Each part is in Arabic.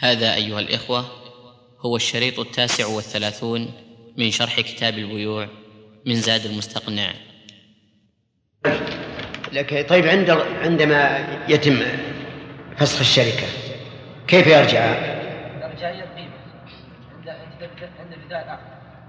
هذا أيها الإخوة هو الشريط 39 من شرح كتاب البيوع من زاد المستقنع. لك طيب عندما يتم فسخ الشركة كيف يرجع؟ يرجع يقيم عند بداية العقد.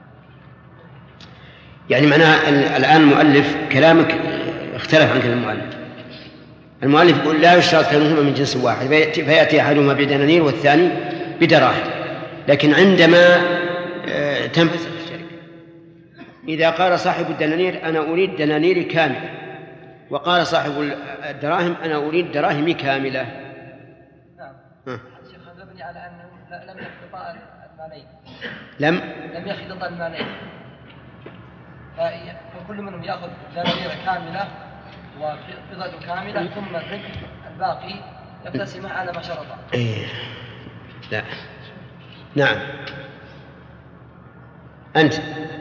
يعني معناها الآن المؤلف كلامك اختلف عن كلام المؤلف يقول لا يشترط كونهما من جنس واحد فيأتي أحدهما بدنانير والثاني بدراهم، لكن عندما تنفسخ الشركة إذا قال صاحب الدنانير أنا أريد دنانيري كاملة، وقال صاحب الدراهم أنا أريد دراهمي كاملة. نعم. الشيخ هذا مبني على أنه لم يخلطا المالين. لم يخلطا المالين، فكل منهم يأخذ دنانير كاملة وفضة كاملة ثم الباقي يقتسم على ما شرط. لا. نعم. أنت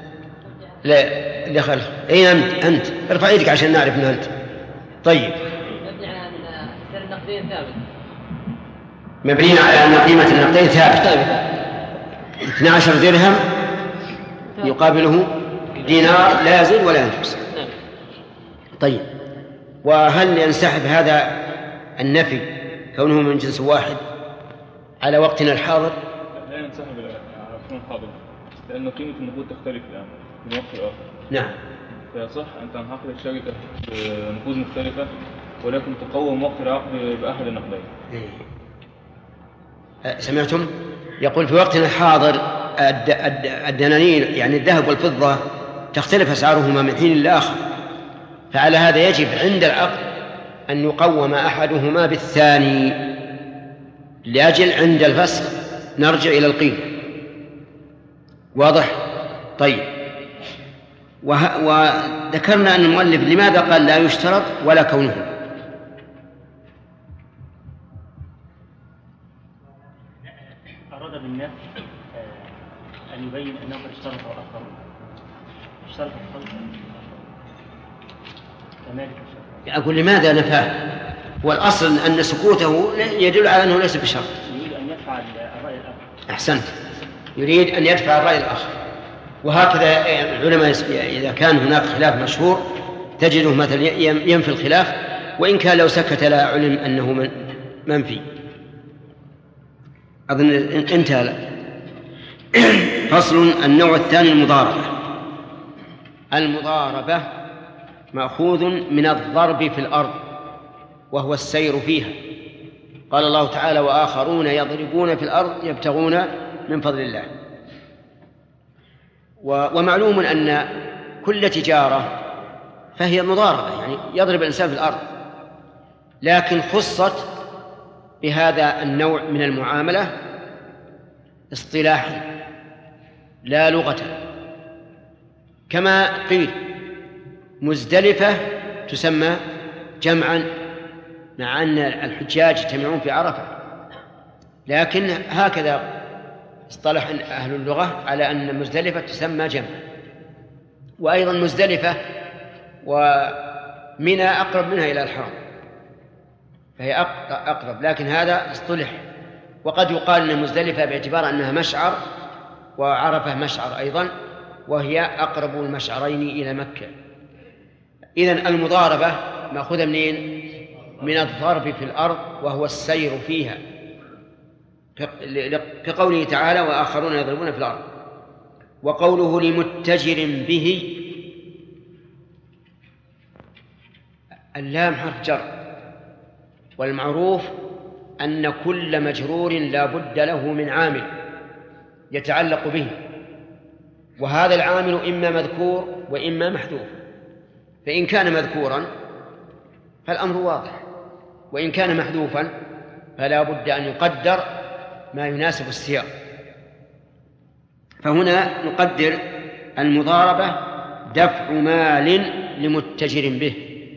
لا خلف. أنت ارفع يدك عشان نعرف من أنت. طيب. مبني على أن سعر النقدين ثابت. مبني على أن قيمة النقدين ثابت. 12 درهم يقابله دينار لا يزيد ولا ينقص. طيب، وهل ينسحب هذا النفي كونه من جنس واحد على وقتنا الحاضر؟ لا ينسحب على وقتنا الحاضر، لأن قيمة النقود تختلف الآن من وقت لآخر. نعم. فيصح أن تنعقد الشركة بنقود مختلفة ولكن تقوم وقت العقد بأحد النقدين. سمعتم؟ يقول في وقتنا الحاضر الدنانير يعني الذهب والفضة تختلف أسعارهما من حين لآخر، فعلى هذا يجب عند العقد أن يقوم أحدهما بالثاني لأجل عند الفسخ نرجع إلى القيمة. واضح؟ طيب، وذكرنا أن المؤلف لماذا قال لا يشترط ولا كونه؟ أراد بالنفي أن يبين أنه قد اشترط آخرون. اشترط أقول لماذا نفاه؟ والأصل أن سكوته يدل على أنه ليس بشرط. يريد أن يدفع الرأي الآخر. أحسنت، يريد أن يدفع الرأي الآخر. وهكذا العلماء إذا كان هناك خلاف مشهور تجده مثلا ينفي الخلاف، وإن كان لو سكت لا علم أنه منفي. أظن انتهى. فصل. النوع الثاني المضاربة. المضاربة مأخوذ من الضرب في الأرض وهو السير فيها. قال الله تعالى وآخرون يضربون في الأرض يبتغون من فضل الله. ومعلوم أن كل تجارة فهي مضاربة، يعني يضرب الإنسان في الأرض، لكن خصت بهذا النوع من المعاملة اصطلاحا لا لغة، كما قيل مزدلفة تسمى جمعا مع أن الحجاج يجتمعون في عرفة، لكن هكذا اصطلح أهل اللغة على أن مزدلفة تسمى جمع. وأيضا مزدلفة ومنى أقرب منها إلى الحرم فهي أقرب، لكن هذا اصطلح. وقد يقال أن مزدلفة باعتبار أنها مشعر وعرفة مشعر أيضا، وهي أقرب المشعرين إلى مكة. إذن المضاربة مأخوذة منين؟ من الضرب في الأرض وهو السير فيها، كقوله تعالى وآخرون يضربون في الأرض. وقوله لمتجر به، اللام حرف جر، والمعروف أن كل مجرور لا بد له من عامل يتعلق به، وهذا العامل إما مذكور وإما محذوف. فإن كان مذكورا فالأمر واضح، وإن كان محذوفا فلا بد أن يقدر ما يناسب السياق. فهنا نقدر المضاربة دفع مال لمتجر به،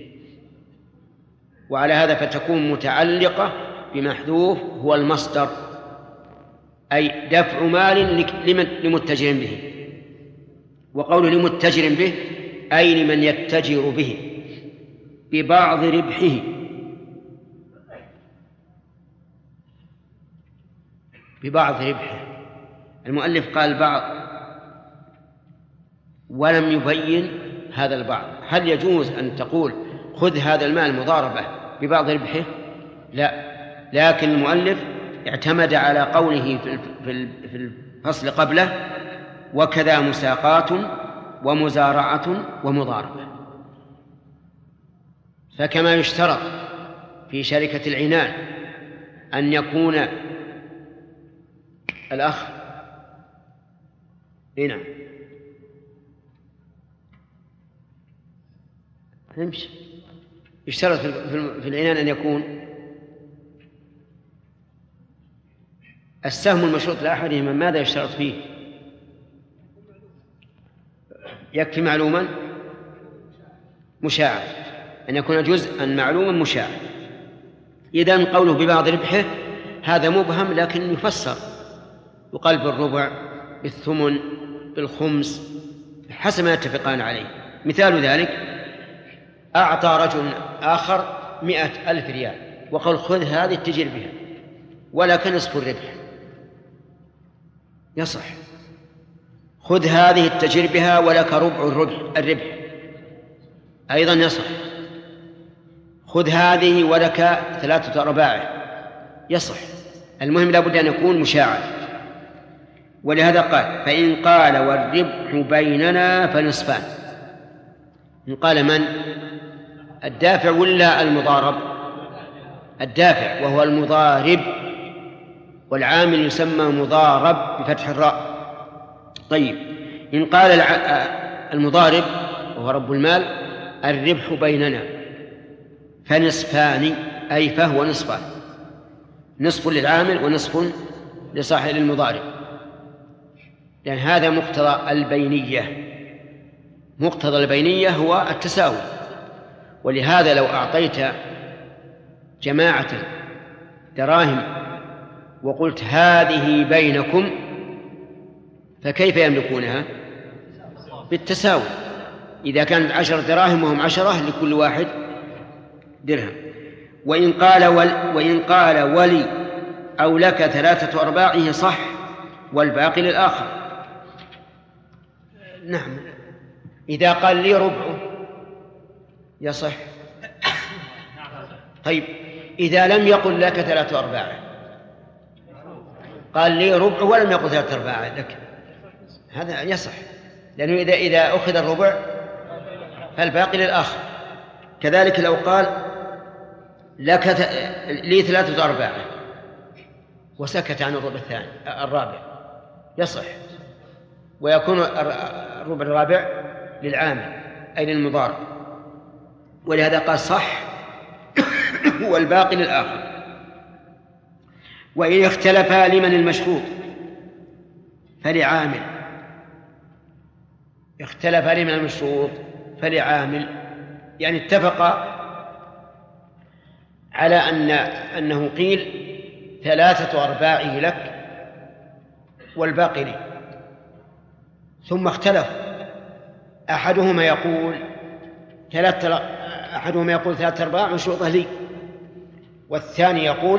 وعلى هذا فتكون متعلقة بمحذوف هو المصدر، أي دفع مال لمتجر به. وقول لمتجر به أي لمن يتجر به ببعض ربحه. ببعض ربحه. المؤلف قال بعض ولم يبين هذا البعض. هل يجوز أن تقول خذ هذا المال مضاربة ببعض ربحه؟ لا، لكن المؤلف اعتمد على قوله في الفصل قبله وكذا مساقات ومزارعة ومضاربة. فكما يشترط في شركة العنان أن يكون الأخ هنا نمشي، يشترط في العنان أن يكون السهم المشروط لأحدهما. ماذا يشترط فيه؟ يكفي معلوما مشاعا، أن يكون جزءا معلوما مشاعا. إذن قوله ببعض ربحه هذا مبهم، لكن يفسر، يقال بالربع، بالثمن، بالخمس، حسب ما يتفقان عليه. مثال ذلك أعطى رجل آخر 100,000 ريال وقال خذ هذه التجر بها ولك نصف الربح، يصح. خذ هذه التجر بها ولك ربع الربح أيضا يصح. خذ هذه ولك 3/4 يصح. المهم لا بد أن يكون مشاعا. ولهذا قال فإن قال والربح بيننا فنصفان. إن قال من؟ الدافع ولا المضارب؟ الدافع وهو المضارب، والعامل يسمى مضارب بفتح الراء. طيب، إن قال المضارب وهو رب المال الربح بيننا فنصفان، أي فهو نصفان، نصف للعامل ونصف لصاحب المضارب، لأن هذا مقتضى البينية. مقتضى البينية هو التساوي. ولهذا لو أعطيت جماعة دراهم وقلت هذه بينكم فكيف يملكونها؟ بالتساوي. إذا كانت 10 دراهم وهم 10 لكل واحد درهم. وإن قال ولي أو لك 3/4 صح والباقي للآخر. نعم، إذا قال لي ربعه يصح. طيب، إذا لم يقل لك 3/4 قال لي ربع ولم يقل 3/4 لك، هذا يصح، لأنه إذا أخذ الربع فالباقي للآخر. كذلك لو قال لك لي 3/4 وسكت عن الرابع يصح، ويكون الربع الرابع للعامل أي للمضارب. ولهذا قال صح والباقي للآخر. وإن اختلفا لمن المشروط فلعامل. اختلفا لمن المشروط فلعامل، يعني اتفقا على أنه قيل 3/4 لك والباقي لي، ثم اختلف. أحدهما يقول 3/4 مشروطة لي، والثاني يقول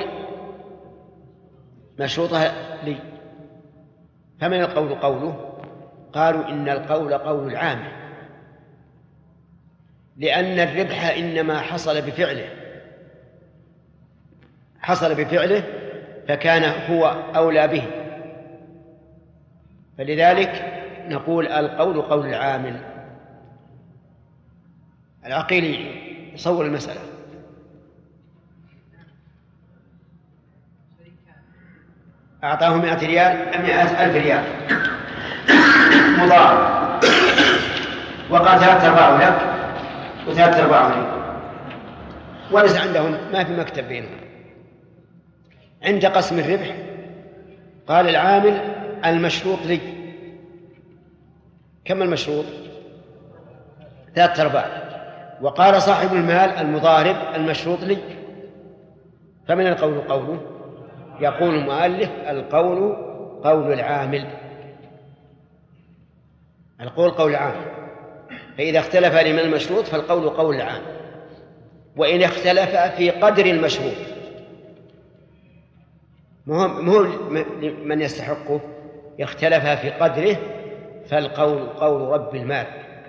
مشروطة لي. فمن القول قوله؟ قالوا إن القول قول العامل، لأن الربح إنما حصل بفعله فكان هو أولى به، فلذلك نقول القول قول العامل. العقيل يصور المسألة. أعطاه 100,000 ريال مضارب وقال 3/4 لك و3/4 لي، وليس عندهم، ما في مكتب بينهم. عند قسم الربح قال العامل المشروط لي، كم المشروط؟ 3/4. وقال صاحب المال المضارب المشروط لي. فمن القول قوله؟ يقول المؤلف القول قول العامل. القول قول العامل. فإذا اختلف لمن المشروط فالقول قول العامل. وإن اختلف في قدر المشروط ما هو من يستحقه، اختلف في قدره، فالقول قول رب المال،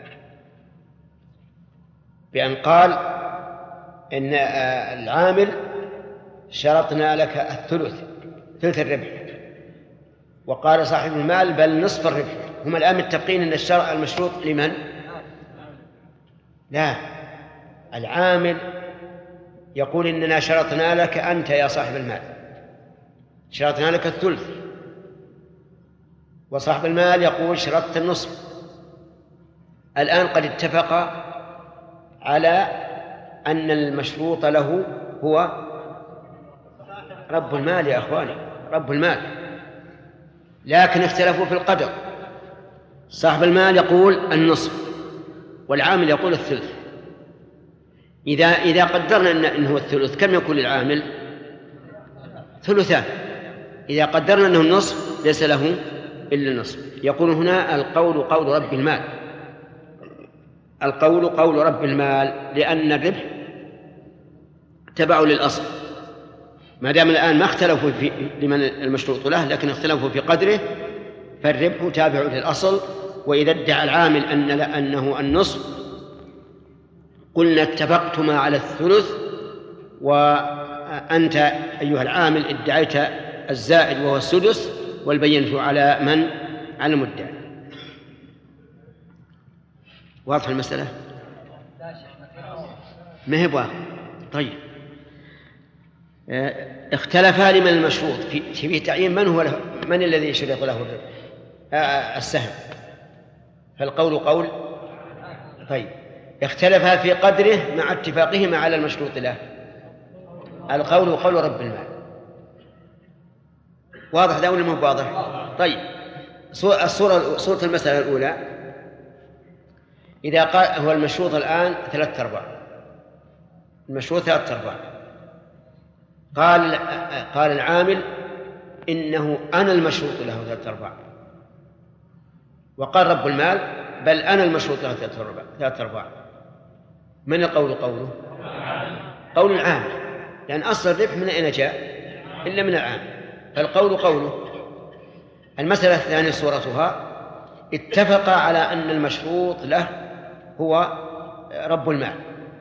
بأن قال إن العامل شرطنا لك الثلث، ثلث الربح، وقال صاحب المال بل نصف الربح. هم الآن متفقين أن الشرع المشروط لمن؟ لا، العامل يقول إننا شرطنا لك أنت يا صاحب المال، شرطنا لك الثلث، وصاحب المال يقول شرطت النصف. الآن قد اتفق على أن المشروط له هو رب المال يا أخواني، رب المال، لكن اختلفوا في القدر. صاحب المال يقول النصف والعامل يقول الثلث. إذا قدرنا أنه الثلث كم يكون للعامل؟ ثلثان. إذا قدرنا أنه النصف ليس له إلا النصف. يقول هنا القول قول رب المال، القول قول رب المال، لأن الربح تبع للأصل. ما دام الآن ما اختلفوا في لمن المشروط له، لكن اختلفوا في قدره، فالربح تابع للأصل. وإذا ادعى العامل أنه النصف، قلنا اتفقتما على الثلث، وأنت أيها العامل ادعيت الزائد وهو السدس، والبينة على من؟ على المدعي. واضح المسألة؟ ما هي واضح؟ طيب، اختلفا لمن المشروط في تعيين من الذي يشرط له السهم، فالقول قول. طيب، اختلفا في قدره مع اتفاقهما على المشروط له، القول قول رب المال. واضح ده ولا ما هو واضح؟ طيب، صورة المسألة الأولى، إذا قال هو المشروط الآن 3/4، المشروط 3/4، قال العامل إنه أنا المشروط له 3/4، وقال رب المال بل أنا المشروط له 3/4. من القول قوله؟ قول العامل، لأن أصل الربح من أين جاء؟ إلا من العامل، فالقول قوله. المسألة الثانية صورتها، اتفق على أن المشروط له هو رب المال.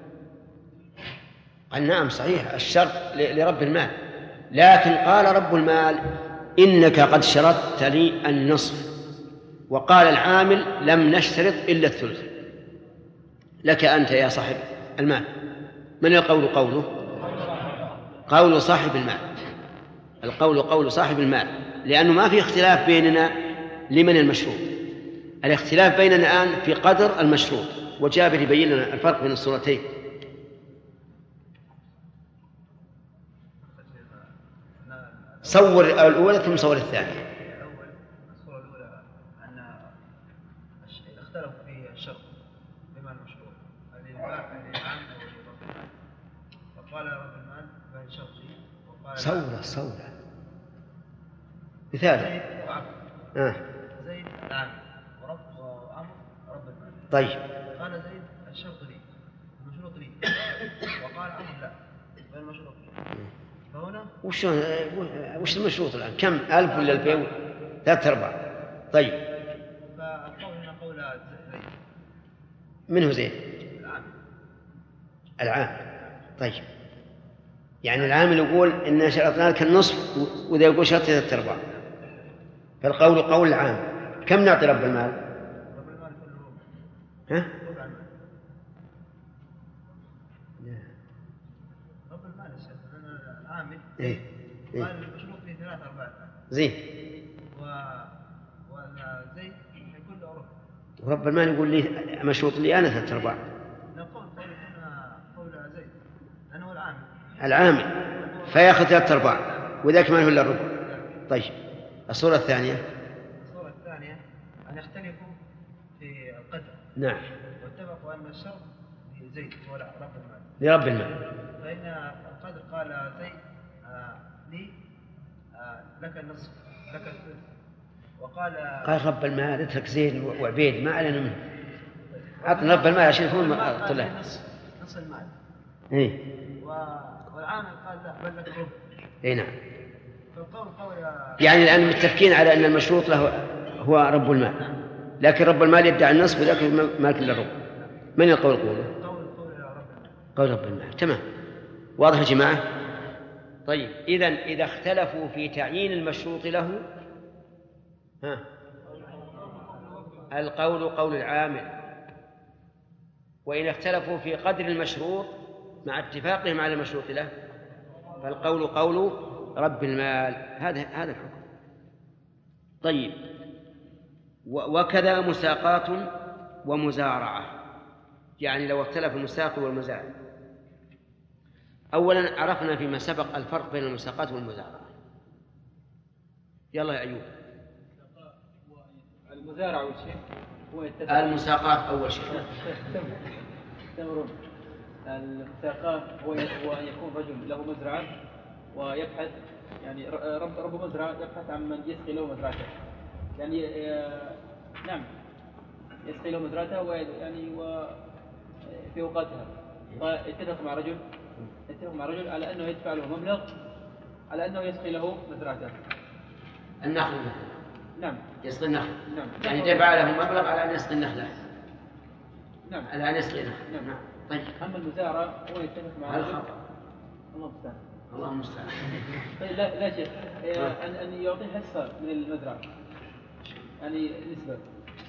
قال نعم صحيح الشرط لرب المال، لكن قال رب المال إنك قد شرطت لي النصف، وقال العامل لم نشترط إلا الثلث، لك أنت يا صاحب المال. من القول قوله؟ قول صاحب المال، القول قول صاحب المال، لأنه ما في اختلاف بيننا لمن المشروط، الاختلاف بيننا الآن في قدر المشروط، وجابر يبين لنا الفرق بين الصورتين. صور الأولى ثم صور الثانية. الصورة الأولى أن اختلفوا في الشرط بما المشروط للعام أو لرب المال، فقال رب المال بين شرطي، وقال صورة مثال زيد العام وعمر رب المال. طيب، قال زيد الشرط لي المشروط لي، وقال عمر لا غير المشروط لي. فهنا وش المشروط الآن؟ كم؟ 1000 ولا 2000؟ 3/4. طيب، فالقول هنا قول زيد. من هو زيد؟ العام. طيب، يعني العامل يقول إن شرطنا لك النصف، وإذا يقول شرط 3/4، فالقول قول العام. كم نعطي رب المال؟ رب المال كله ها؟ ربع المال. رب المال العامل قال المشروط فيه 3/4 زين، وزيد يكون له ربع، ورب المال يقول لي مشروط لي أنا 3/4. نقول قول زيد لأنه العامل فيأخذ 3/4، وذاك ما هو إلا الربع. طيب، الصورة الثانية أن يختلفوا في القدر. نعم، واتفقوا أن الشرط لزيد هو رب المال، لرب المال. فإن القدر قال زيد لي لك النصف لك الثلث، قال رب المال اترك زيد وعبيد ما علينا منه، أعطنا رب المال عشان يكون طلع نصف المال. إيه، والعامل قال لا بل لك ربع. إيه نعم. يعني الآن متفقين على أن المشروط له هو رب المال، لكن رب المال يدعي النصف وذاك مالك للرب. من القول قوله؟ قول رب المال. تمام، واضح يا جماعة؟ طيب، إذا اختلفوا في تعيين المشروط له القول قول العامل، وإن اختلفوا في قدر المشروط مع اتفاقهم على المشروط له فالقول قول رب المال. هذا الحكم. طيب، وكذا مساقات ومزارعة، يعني لو اختلف المساق والمزارع. أولا عرفنا فيما سبق الفرق بين المساقات والمزارعة. يلا يا أيوب. المزارع أول شيء المساقات أول شيء. المساقات هو أن يكون رجل له مزرعة ويبحث، يعني رب مزرعة يبحث عن من يسقي له مزرعته، يعني نعم يسقي له مزرعته ويعني وفي أوقاتها، واتفق مع رجل على أنه يدفع له مبلغ على أنه يسقي له مزرعته. النخل. نعم. يسقي النخل. نعم. يعني دفع له مبلغ على أن يسقي النخلة. نعم. على أن يسقي النخل. نعم. طيب. أما المزارع هو يتفق مع رجل. الله المستعان. الله المستعان. طيب لا شيء، أن يعطي حصة من المزرعة، يعني نسبة.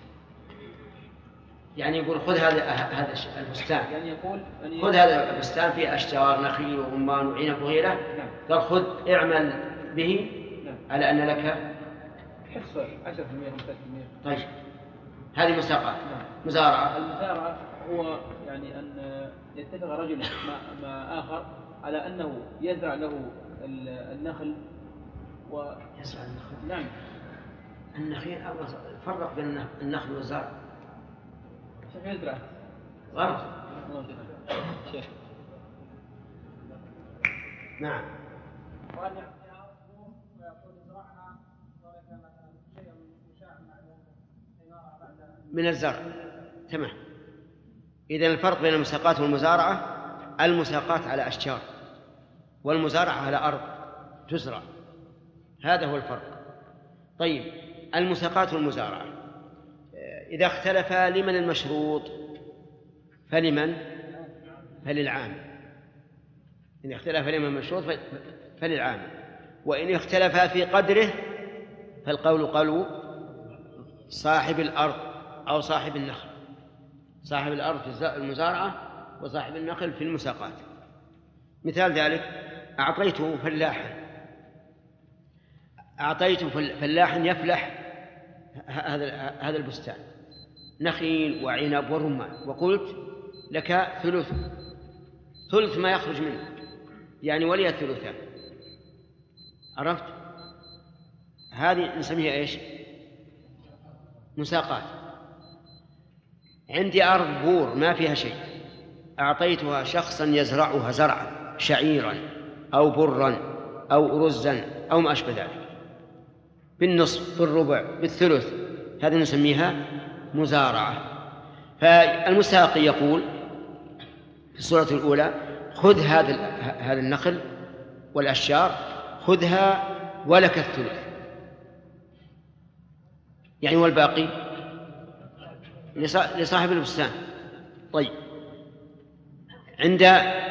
يعني يقول خذ هذا البستان، يعني يقول خذ هذا البستان فيه أشجار نخيل ورمان وعنب وغيره. نعم. قال خذ اعمل به. نعم. على أن لك حصة 10% 15%. طيب، هذه مساقات. نعم. مزارعة. المزارعة هو يعني أن يتفق رجل مع آخر على أنه يزرع له النخل يزرع النخل. نعم. النخيل فرق بين النخل والزرع. شيخ يزرع غلط. شيخ. نعم. من الزرع. تمام. إذن الفرق بين المساقات والمزارعة، المساقات على أشجار والمزارعة على أرض تزرع، هذا هو الفرق. طيب، المساقات والمزارعة إذا اختلفا لمن المشروط؟ فلمن؟ فللعامل. إن اختلف لمن المشروط فللعامل، وإن اختلفا في قدره فالقول قول صاحب الأرض أو صاحب النخل. صاحب الأرض في المزارعة وصاحب النخل في المساقات. مثال ذلك: أعطيته فلاحا يفلح هذا البستان نخيل وعنب ورمان، وقلت لك ثلث ما يخرج منه، يعني ولي الثلثان. عرفت؟ هذه نسميها إيش؟ مساقات. عندي أرض بور ما فيها شيء، أعطيتها شخصا يزرعها زرعا، شعيرا أو برا أو رزا أو ما أشبه ذلك، بالنصف بالربع بالثلث، هذه نسميها مزارعة. فالمساقي يقول في الصورة الأولى: خذ هذا النخل والأشجار، خذها ولك الثلث، يعني والباقي لصاحب البستان. طيب، عند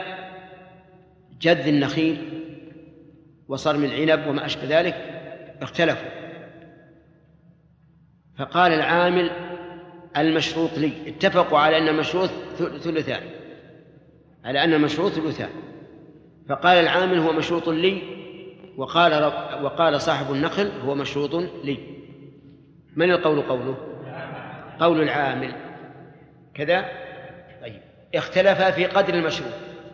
جذ النخيل وصرم العنب وما أشبه ذلك اختلفوا، فقال العامل: المشروط لي. اتفقوا على أن المشروط ثلثان، فقال العامل: هو مشروط لي، وقال صاحب النخل: هو مشروط لي. من القول قوله؟ قول العامل كذا. طيب، اختلفا في قدر المشروط.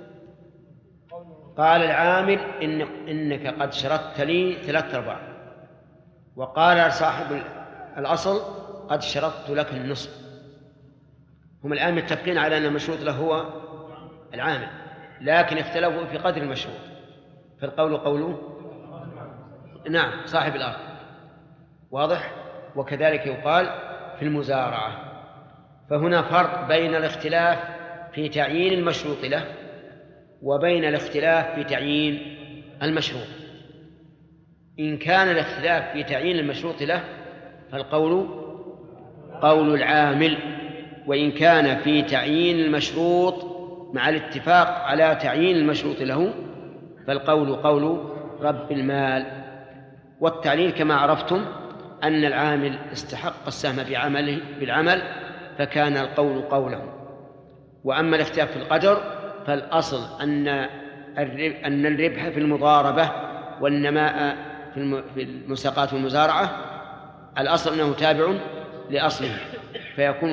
قال العامل: إنك قد شرطت لي 3/4، وقال صاحب الأصل: قد شرطت لك النصف. هم الآن متفقين على أن المشروط له هو العامل، لكن اختلفوا في قدر المشروط، فالقول قوله نعم صاحب الأرض. واضح؟ وكذلك يقال في المزارعة. فهنا فرق بين الاختلاف في تعيين المشروط له وبين الاختلاف في تعيين المشروط. إن كان الاختلاف في تعيين المشروط له فالقول قول العامل، وإن كان في تعيين المشروط مع الاتفاق على تعيين المشروط له فالقول قول رب المال. والتعليل كما عرفتم أن العامل استحق السهم بالعمل فكان القول قوله. وأما الاختلاف في القدر فالأصل أن الربح في المضاربة والنماء في المساقات والمزارعة الأصل أنه تابع لأصله، فيكون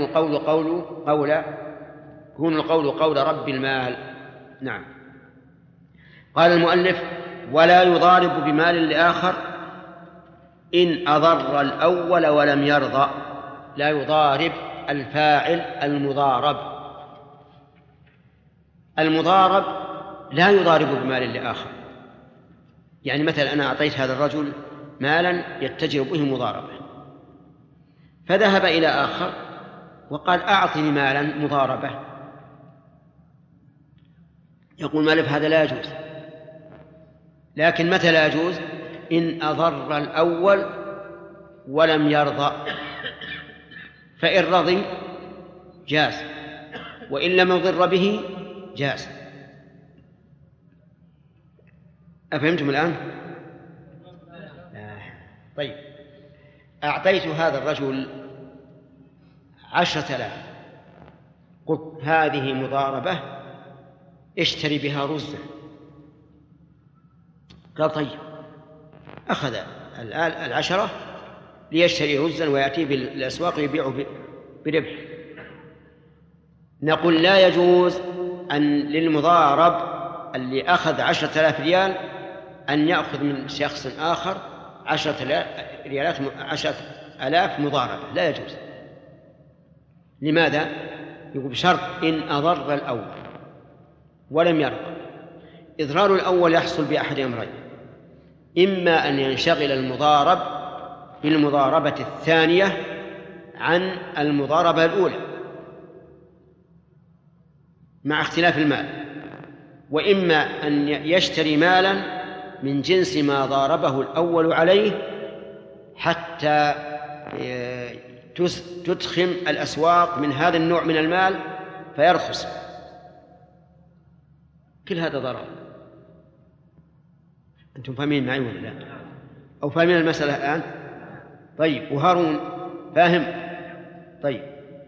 القول قول رب المال. نعم. قال المؤلف: ولا يضارب بمال لآخر إن أضر الأول ولم يرضى. لا يضارب الفاعل المضارب لا يضارب بمال لآخر. يعني مثلا أنا أعطيت هذا الرجل مالا يتجر به مضاربة، فذهب إلى آخر وقال: أعطني مالا مضاربة. يقول المؤلف: هذا لا يجوز. لكن متى لا يجوز؟ إن أضر الأول ولم يرضى، فإن رضي جاز، وإن لم يضر به جاز. أفهمتم الآن؟ طيب، أعطيت هذا الرجل 10,000، قلت: هذه مضاربة، اشتري بها رزا. قال: طيب. أخذ 10 ليشتري رزا ويأتي بالأسواق ويبيعه بربح. نقول: لا يجوز أن للمضارب اللي أخذ 10,000 ريال أن يأخذ من شخص آخر 10,000 مضاربة، لا يجوز. لماذا؟ يقول: بشرط إن أضر الأول ولم يرضى. إضرار الأول يحصل بأحد أمرين: إما أن ينشغل المضارب بالمضاربة الثانية عن المضاربة الأولى مع اختلاف المال، وإما أن يشتري مالا من جنس ما ضاربه الأول عليه حتى تدخم الأسواق من هذا النوع من المال فيرخص. كل هذا ضرر. أنتم فاهمين معي ولا لا؟ أو فاهمين المسألة الآن؟ طيب، وهارون فاهم؟ طيب،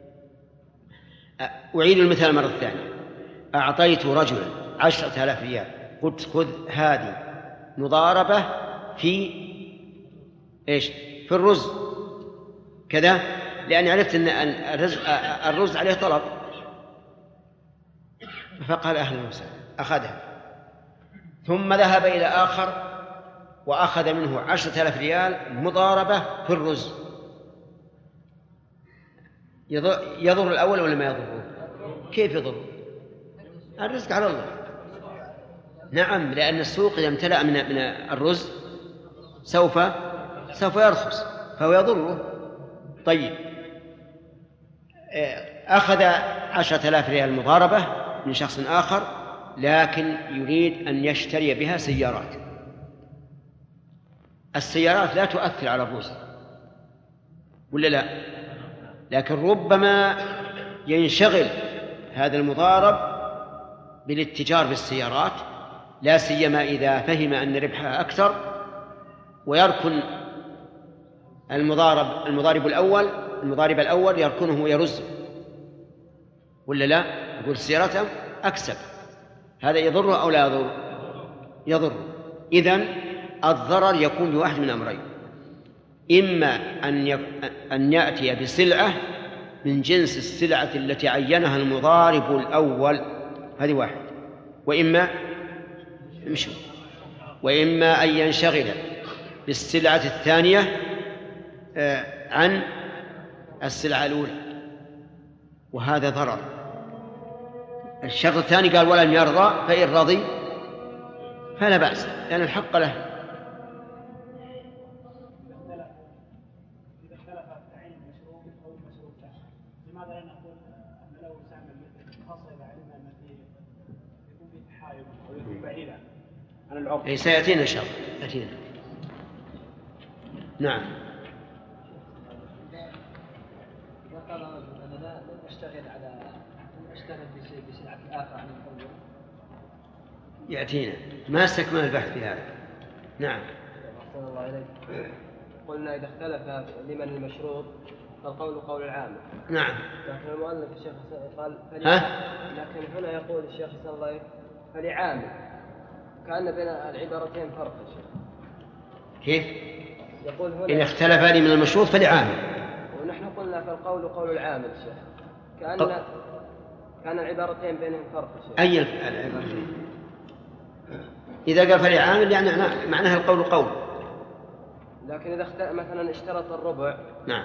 أعيد المثال مرة ثانية. أعطيت رجلا 10,000 ريال، قلت: خذ هذه مضاربة في إيش؟ في الرز كذا، لأني عرفت أن الرز عليه طلب. فقال: أهلا وسهلا، أخذها. ثم ذهب إلى آخر وأخذ منه 10,000 ريال مضاربة في الرز. يضر الأول ولا ما يضره؟ كيف يضر؟ الرزق على الله. نعم، لأن السوق إذا امتلأ من الرز سوف يرخص فهو يضره. طيب، أخذ 10,000 ريال مضاربة من شخص آخر، لكن يريد أن يشتري بها سيارات. السيارات لا تؤثر على الرز ولا لا؟ لكن ربما ينشغل هذا المضارب بالاتجار بالسيارات، لا سيما إذا فهم أن ربحها أكثر، ويركن المضارب الأول يركنه ويرز ولا لا؟ يقول السيارات أكسب. هذا يضر أو لا يضر؟ يضر. إذن الضرر يكون بواحد من أمرين: إما أن يأتي بسلعة من جنس السلعة التي عينها المضارب الأول، هذه واحد، وإما أن ينشغل بالسلعة الثانية عن السلعة الأولى، وهذا ضرر. الشرط الثاني قال: ولم يرضى، فإن رضي فلا بأس، لأن الحق له. سيأتينا إن شاء الله. نعم. إذا قال رجل أنا لا أشتغل بسلعة آخر عن الأول يأتينا ما استكمل البحث في هذا. نعم. أحسن الله إليك. قلنا إذا اختلف لمن المشروط فالقول قول العام. نعم. لكن المؤلف الشيخ قال لكن هنا يقول الشيخ صلى الله عليه فلعام، كأن بين العبارتين فرق يا شيخ. كيف؟ يقول هنا إن اختلف لي من المشروط فلعامل، ونحن قلنا فالقول قول العامل شيخ، كان العبارتين بينهم فرق شيخ. أي العبارتين؟ إذا قال فلعامل يعني معناها القول قول. لكن إذا مثلا اشترط الربع نعم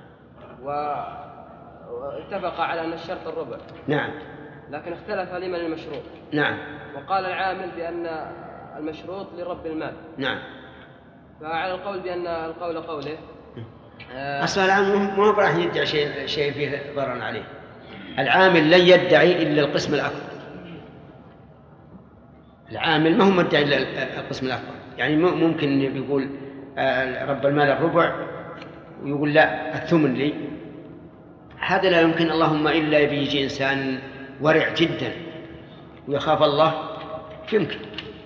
واتفق على أن الشرط الربع نعم، لكن اختلف لمن المشروط نعم، وقال العامل بأن المشروط لرب المال، نعم، فعلى القول بأن القول قوله أصلا العامل ما هو راح يدعي شيء فيه ضرر عليه. العامل لن يدعي إلا القسم الأكبر. العامل ما هو مدعي إلا القسم الأكبر، يعني ممكن يقول رب المال الربع ويقول لا الثمن لي، هذا لا يمكن. اللهم إلا يجي إنسان ورع جدا ويخاف الله يمكن.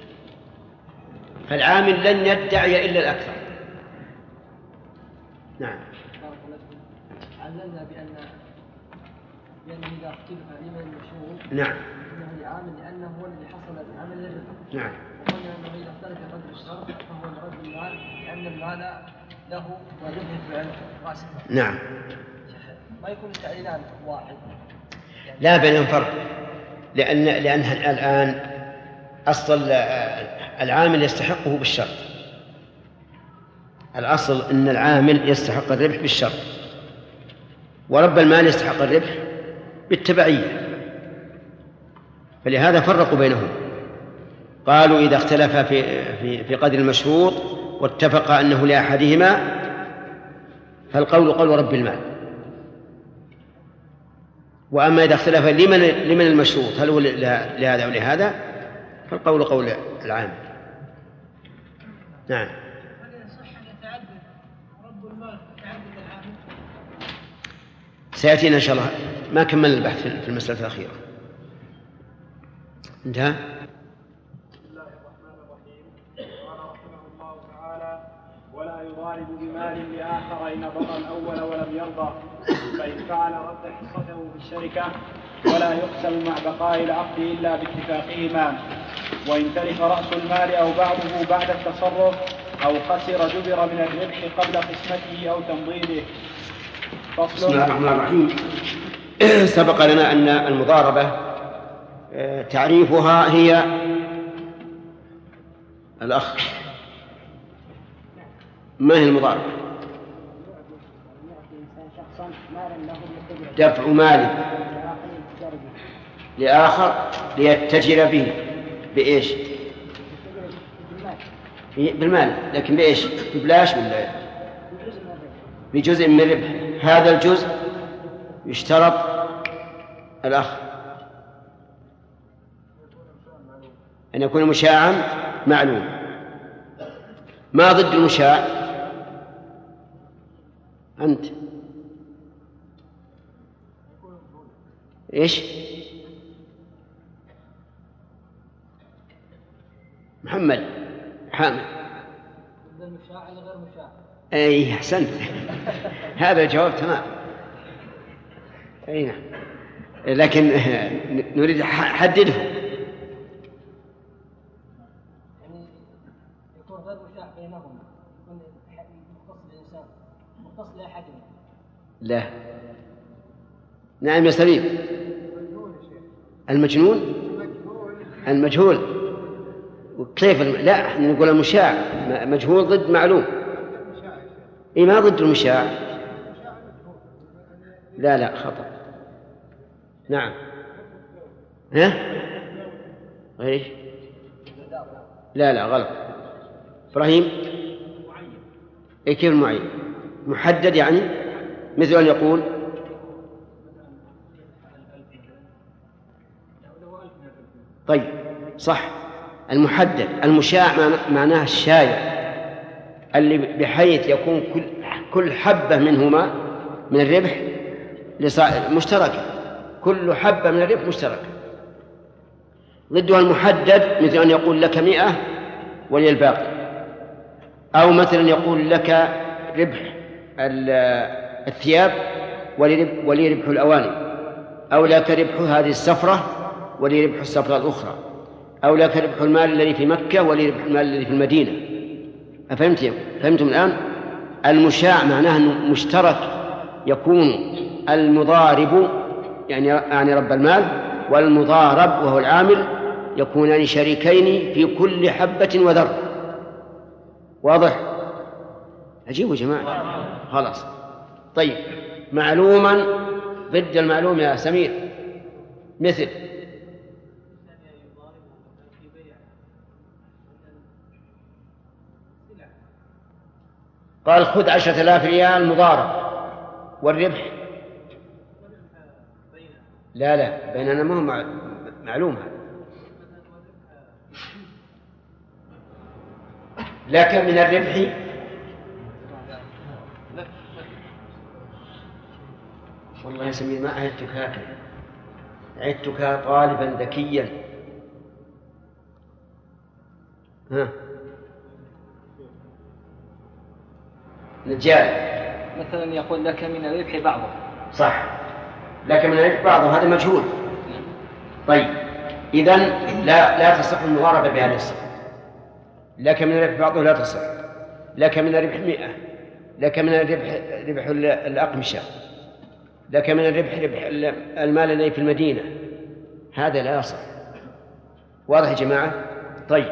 فالعامل لن يدعي إلا الأكثر. نعم. علمنا بأن إذا اختلف لمن المشروط نعم أنه العامل لأنه هو الذي حصل العمل الربح. نعم. وقلنا أنه إذا اختلف قدر الشرط فهو لرد المال لأن المال له والربح فعل رأس المال. نعم. ما يكون التعليلان واحد يعني لا بينهم فرق، لأنها الآن أصل العامل يستحقه بالشرط. الأصل أن العامل يستحق الربح بالشرط، ورب المال يستحق الربح بالتبعية، فلهذا فرقوا بينهم. قالوا إذا اختلف في قدر المشروط واتفق أنه لأحدهما فالقول قول رب المال، وأما إذا اختلف لمن المشروط هل هو لهذا أو لهذا فالقول قول العام. نعم. سيأتينا إن شاء الله، ما كملنا البحث في المسألة الأخيرة. انتهى. بسم الله الرحمن الرحيم. قال رحمه الله تعالى: ولا يضارب بمال لآخر إن ضر الأول ولم يرضى، فإن فعل رد حصته في الشركة، ولا يقسم مع بقاء العقد إلا باتفاقهما. وإن تلف رأس المال أو بعضه بعد التصرف أو خسر جبر من الربح قبل قسمته أو تمضيده. بسم الله الرحمن الرحيم. سبق لنا أن المضاربة تعريفها هي الأخ. ما هي المضاربة؟ دفع مال لآخر ليتجر به. بإيش؟ بالمال، لكن بإيش؟ ببلاش ولا بجزء من الربح؟ هذا الجزء يشترط الأخ أن يكون مشاعا معلوم. ما ضد المشاع؟ أنت إيش؟ محمد حامد. المشاع غير مشاع. أي أحسنت. هذا الجواب تمام. أي نعم، لكن نريد حدده. يعني يكون غير مشاع بينهم، يكون مختص بالإنسان مختص لأحدهم. لا. نعم يا سليم. المجهول. وكيف لا احنا نقول المشاع مجهول ضد معلوم. اي ما ضد المشاع. لا خطأ. نعم. ها ايش؟ لا غلط. ابراهيم اي كيف المعين؟ محدد يعني مثل أن يقول طيب صح. المحدد. المشاع معناه الشايع، اللي بحيث يكون كل حبة منهما من الربح مشتركة، كل حبة من الربح مشتركة. ضدها المحدد، مثل أن يقول لك 100 ولي الباقي، أو مثلا يقول لك ربح الثياب ولي ربح الأواني، أو لك ربح هذه السفرة ولي ربح السفرة الأخرى، أو لك ربح المال الذي في مكة ولي ربح المال الذي في المدينة. فهمتم الآن؟ المشاع معناه أنه مشترك، يكون المضارب يعني رب المال والمضارب وهو العامل يكونان شريكين في كل حبة وذر. واضح؟ عجيب يا جماعة. خلاص. طيب، معلوما ضد المعلوم يا سمير، مثل قال خذ 10,000 ريال مضارب والربح لا بيننا ما هو معلوم هذا. لك من الربح والله يا سمير ما أعدتك هكذا، أعدتك طالبا ذكيا. نجال مثلا يقول لك من الربح بعضه. صح، لك من الربح بعضه، هذا مجهول. طيب، إذن لا تصح المضاربة بهذا الصفة. لك من الربح بعضه لا تصح. لك من الربح 100، لك من الربح ربح الأقمشة، لك من الربح المال الذي في المدينة، هذا لا يصح. واضح يا جماعة؟ طيب،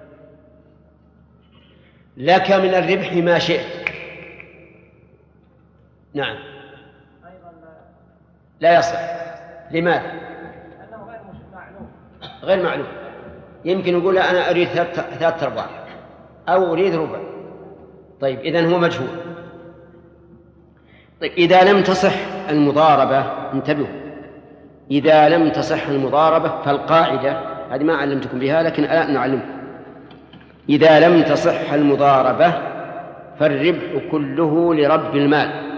لك من الربح ما شئت. نعم، لا يصح. لماذا؟ لأنه غير معلوم. يمكن يقول أنا أريد 3/4 أو أريد ربع. طيب، إذن هو مجهول. طيب، إذا لم تصح المضاربة، انتبهوا، إذا لم تصح المضاربة فالقاعدة هذه ما علمتكم بها لكن الآن نعلمكم. إذا لم تصح المضاربة فالربح كله لرب المال،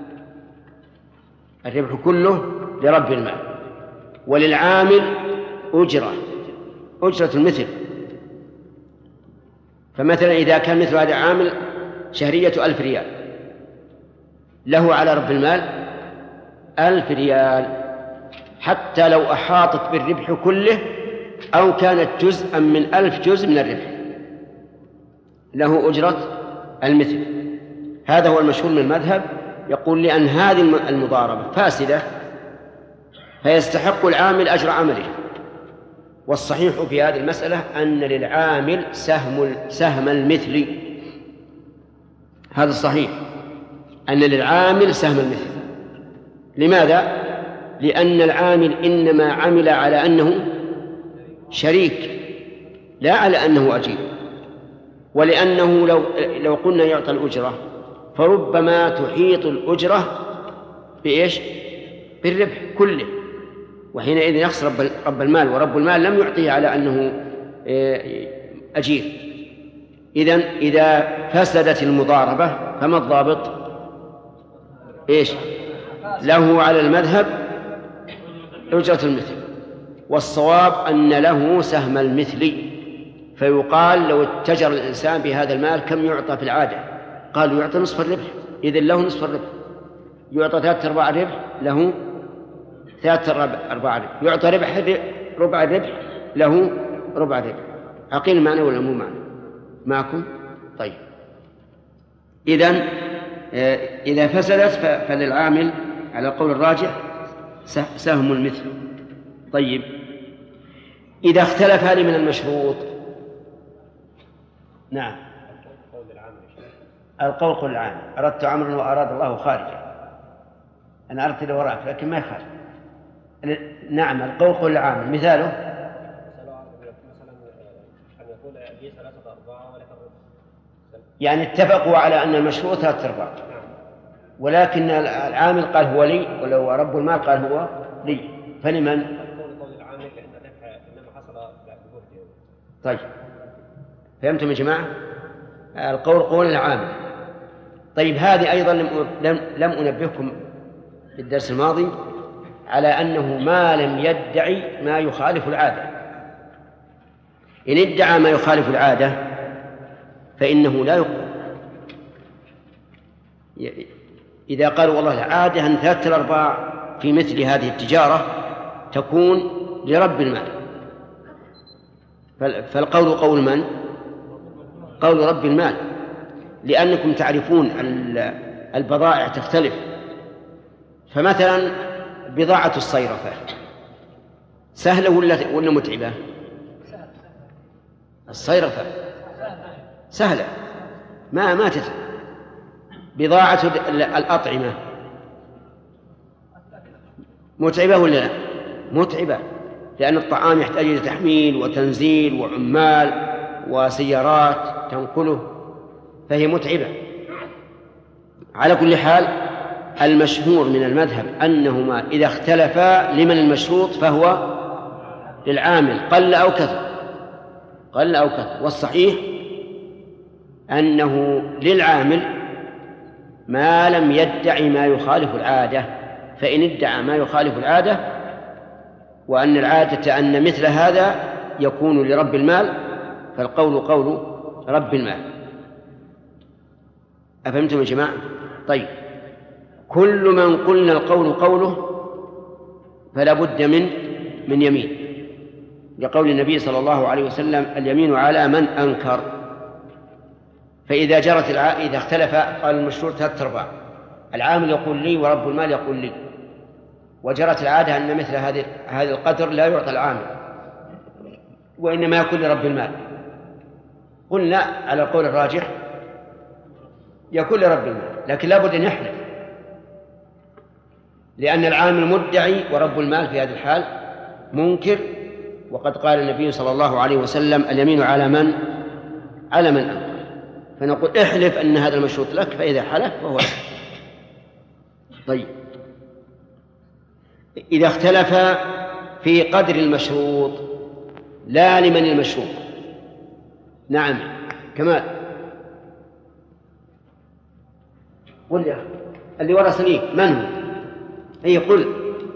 الربح كله لرب المال، وللعامل أجرة المثل. فمثلا إذا كان مثل هذا عامل شهرية 1000 ريال، له على رب المال 1000 ريال، حتى لو أحاطت بالربح كله أو كانت جزءا من 1000 جزء من الربح، له أجرة المثل. هذا هو المشهور من المذهب، يقول لأن هذه المضاربة فاسدة فيستحق العامل أجر عمله. والصحيح في هذه المسألة أن للعامل سهم المثل. هذا الصحيح، أن للعامل سهم المثل. لماذا؟ لأن العامل إنما عمل على أنه شريك لا على أنه أجير، ولأنه لو قلنا يعطى الأجرة فربما تحيط الأجرة بإيش؟ بالربح كله، وحينئذ يخسر رب المال، ورب المال لم يعطيه على أنه أجير. إذن إذا فسدت المضاربة فما الضابط؟ إيش؟ له على المذهب أجرة المثل، والصواب أن له سهم المثل. فيقال لو اتجر الإنسان بهذا المال كم يعطى في العادة؟ قالوا يعطى نصف الربح، إذن له نصف الربح. يعطى 3/4 الربح، له 3/4 الربح. يعطى ربع الربح، له ربع الربح. عقيل معنى ولا مو معنى؟ معكم؟ طيب، إذن إذا فسدت فللعامل على القول الراجح سهم المثل. طيب، إذا اختلف هذه من المشروط. نعم، القول قول العامل أردت عمرا وأراد الله خارجا، أنا أردت لوراك لكن ما يخالف. نعم، القول قول العامل مثاله يعني اتفقوا على أن المشروط 3/4، ولكن العامل قال هو لي، ولو رب المال قال هو لي، فلمن؟ طيب، فهمتم يا جماعة؟ القول قول العامل. طيب هذه أيضا لم أنبهكم في الدرس الماضي على أنه ما لم يدعي ما يخالف العادة. إن ادعى ما يخالف العادة فإنه لا يقبل. إذا قالوا والله العادة أن 3/4 في مثل هذه التجارة تكون لرب المال، فالقول قول من؟ قول رب المال، لأنكم تعرفون البضائع تختلف. فمثلا بضاعة الصيرفة سهلة ولا متعبة؟ الصيرفة سهلة ما تتعب. بضاعة الأطعمة متعبة ولا لا؟ متعبة، لأن الطعام يحتاج إلى تحميل وتنزيل وعمال وسيارات تنقله، فهي متعبة. على كل حال المشهور من المذهب أنهما إذا اختلفا لمن المشروط فهو للعامل قل أو كثر، قل أو كثر. والصحيح أنه للعامل ما لم يدعي ما يخالف العادة. فإن ادعى ما يخالف العادة وأن العادة أن مثل هذا يكون لرب المال فالقول قول رب المال. أفهمتم يا جماعة؟ طيب، كل من قلنا القول قوله فلا بد من يمين، لقول النبي صلى الله عليه وسلم اليمين على من أنكر. فإذا جرت إذا اختلف قال المشهور 3/4، العامل يقول لي ورب المال يقول لي، وجرت العادة أن مثل هذا القدر لا يعطى العامل وإنما يكون لرب المال، قلنا على القول الراجح يكون لرب المال، لكن لا بد أن يحلف، لأن العامل مدعي ورب المال في هذه الحال منكر. وقد قال النبي صلى الله عليه وسلم اليمين على من أنكر، فنقول احلف أن هذا المشروط لك، فإذا حلف فهو لك. طيب، إذا اختلف في قدر المشروط لا لمن المشروط. نعم كمال، قل يا أخي اللي ورثني من هو؟ أي قل.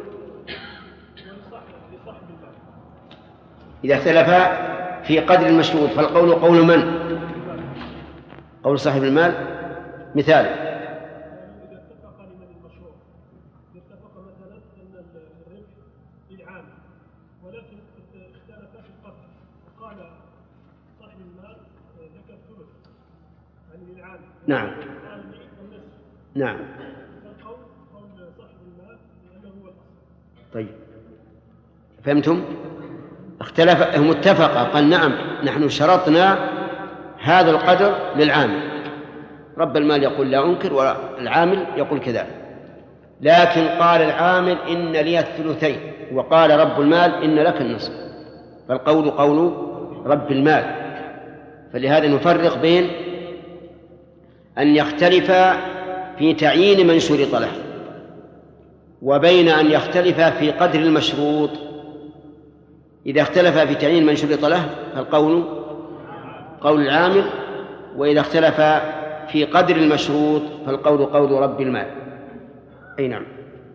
إذا اختلف في قدر المشروط فالقول قول من؟ قول صاحب المال. مثال: إذا اتفق لمن المشروع، اتفق مثلا أن الربح للعامل ولكن اختلف في القدر، وقال صاحب المال لك الثلث يعني للعامل، نعم قال لي النصف، نعم، فالقول قول صاحب المال لأنه هو الأصل. طيب فهمتم؟ اختلف، هم اتفقا، قال نعم نحن شرطنا هذا القدر للعامل، رب المال يقول لا أنكر والعامل يقول كذلك، لكن قال العامل إن لي الثلثين وقال رب المال إن لك النصف، فالقول قول رب المال. فلهذا نفرق بين أن يختلف في تعيين من شرط له وبين أن يختلف في قدر المشروط. إذا اختلف في تعيين من شرط له فالقول قول العامل، وإذا اختلف في قدر المشروط فالقول قول رب المال. أي نعم.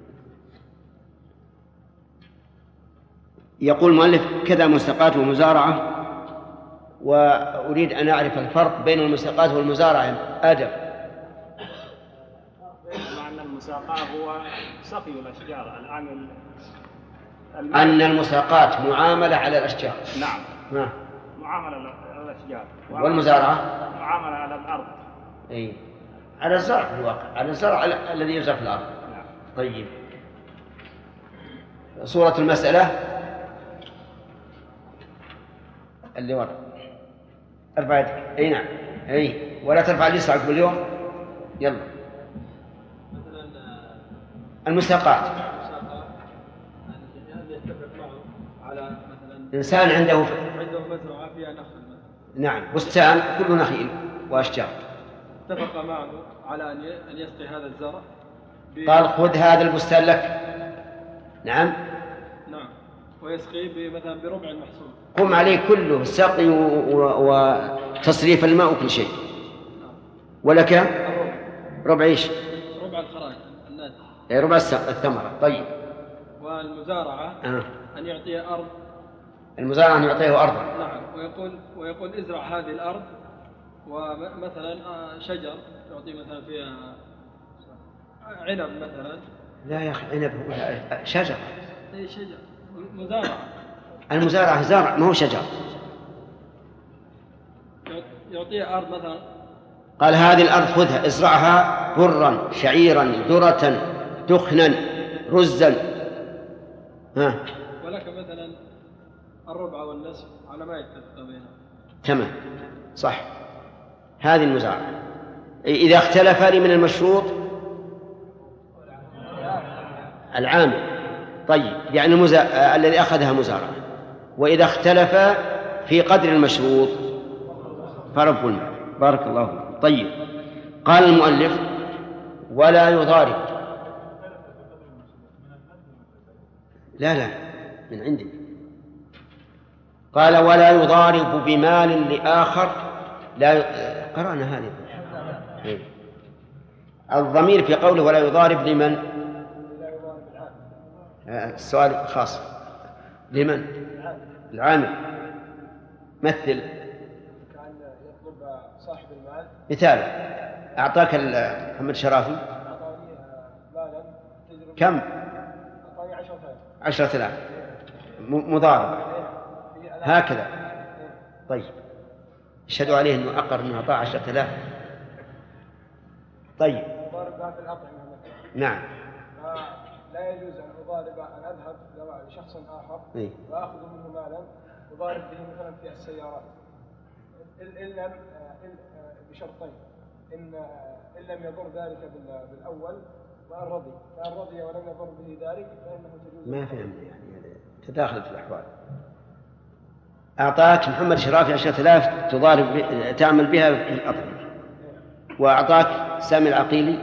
يقول المؤلف كذا المساقات والمزارعة، وأريد أن أعرف الفرق بين المساقات والمزارعة. آدم. مع أن المساقات هو سقي الأشجار، العامل أن المساقات معاملة على الأشجار. نعم. معاملة على الأشجار. والمزارعة معاملة على الأرض. أي على الزرع في الواقع، على الزرع الذي يزرع في الأرض. نعم. طيب، صورة المسألة اللي ورد. ارفع يدك. أي نعم. أي ولا ترفع لي صعب اليوم. يلا. مثلا المساقات على مثلا إنسان عنده مزرعة فيها نخل، نعم بستان كله نخيل وأشجار، اتفق معه على أن يسقي هذا الزرع قال خذ هذا البستان لك. نعم ويسقي مثلا بربع المحصول، قم عليه كله السقي وتصريف الماء وكل شيء. ولك ربع إيش؟ ربع الخراج الناتج. ربع الثمرة. طيب. والمزارعة أن يعطيه أرض. المزارعة أن يعطيه أرضا. نعم. ويقول ازرع هذه الأرض، ومثلا شجر يعطيه مثلا فيها عنب مثلا. لا يا أخي، عنب شجر. أي شجر. مزارعة. المزارعة زرع ما هو شجر. يعطيه أرض مثلا. قال هذه الأرض خذها ازرعها برا شعيرا ذرة دخنا رزا. ولك مثلا الربع والنصف على ما يتفق بينهم. تمام صح. هذه المزارعة. إذا اختلف لي من المشروط العامل. طيب يعني الذي أخذها مزارعة. وإذا اختلف في قدر المشروط فرب المال. بارك الله فيك. طيب. قال المؤلف ولا يضارب. لا من عندي. قال ولا يضارب بمال لآخر. لا قرأنا هذه. الضمير في قوله ولا يضارب لمن؟ السؤال خاص لمن؟ العامل. مثل كان يطلب صاحب المال. مثال أعطاك محمد شرافي أعطاني مالا. كم؟ أعطاني 10,000. 10,000 مضاربة هكذا. طيب اشهدوا عليه أنه أقر أنه أعطاه 10,000. طيب مضارب في الأطعمة مثلا. نعم. لا يجوز أن أضارب أن أذهب لشخص آخر وأخذ منه مالا أضارب به مثلا في السيارات إلا بشرطين. إن لم يضر ذلك بالأول وأن رضي ولم يضر به ذلك فإنه تجوز. ما فهمت يعني تداخلت في الأحوال. أعطاك محمد شرافي 10,000 تعمل بها في الأطعمة، وأعطاك سامي العقيلي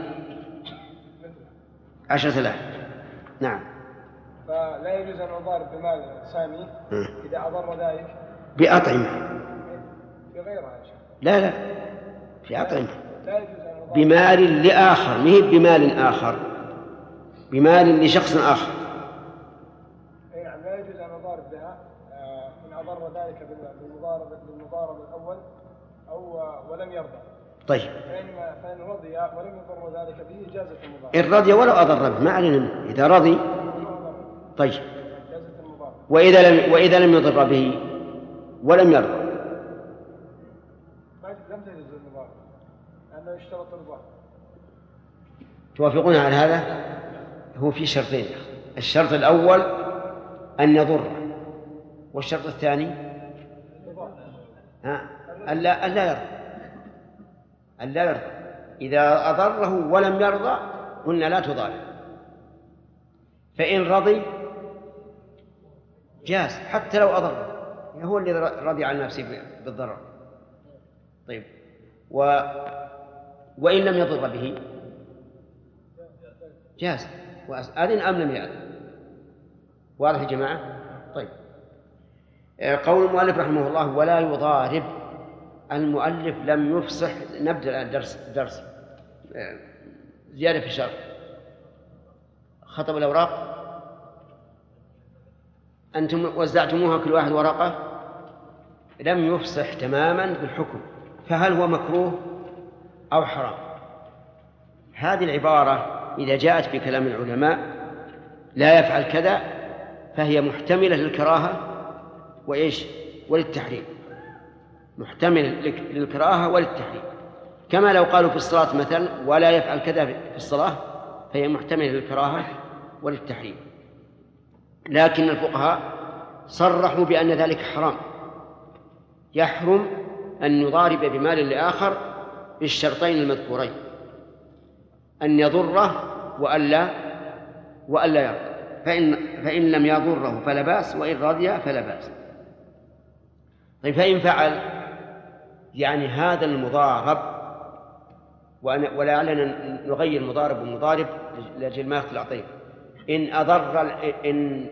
10,000. نعم. فلا يجوز أن أضارب بمال سامي إذا أضر ذلك بأطعمة. بغيرها يا شيخ. لا في أطعمة. لا يجوز أن أضارب بمال لآخر، مهي بمال آخر، بمال لشخص آخر. نعم لا يجوز أن أضارب بها إن أضر ذلك بالمضارب الأول أو ولم يرضى. طيب. فإن رضي ولم يضر ذلك به جازت المضاربة. إن رضي ولو أضر به ما علينا منه. إذا رضي طيب. جازت المضاربة. وإذا لم يضر به ولم يرضى لم تجوز المضاربة لأنه يشترط الرضا. توافقون على هذا؟ هو في شرطين. الشرط الأول أن يضر، والشرط الثاني ألا يرضى. إذا أضره ولم يرضى قلنا لا تضارب. فإن رضي جاز حتى لو أضره، هو اللي رضي عن نفسه بالضرر. طيب وإن لم يضر به جاز. وأذن أم لم يأذن؟ واضح يا جماعة؟ طيب. قول المؤلف رحمه الله ولا يضارب. المؤلف لم يفصح. نبدأ الدرس زيادة في الشرح. خطب الأوراق أنتم وزعتموها كل واحد ورقة. لم يفصح تماما بالحكم، فهل هو مكروه أو حرام؟ هذه العبارة إذا جاءت في كلام العلماء لا يفعل كذا فهي محتملة للكراهة وللتحريم. محتمل للكراهة وللتحريم. كما لو قالوا في الصلاة مثلا ولا يفعل كذا في الصلاة فهي محتملة للكراهة وللتحريم. لكن الفقهاء صرحوا بأن ذلك حرام. يحرم أن يضارب بمال لآخر بالشرطين المذكورين، أن يضره وألا يرضى. فإن لم يضره فلا بأس، وإن رضي فلا بأس. طيب فإن فعل يعني هذا المضارب، ولعلنا نغير مضارب ومضارب لأجل ما يختلط. طيب إن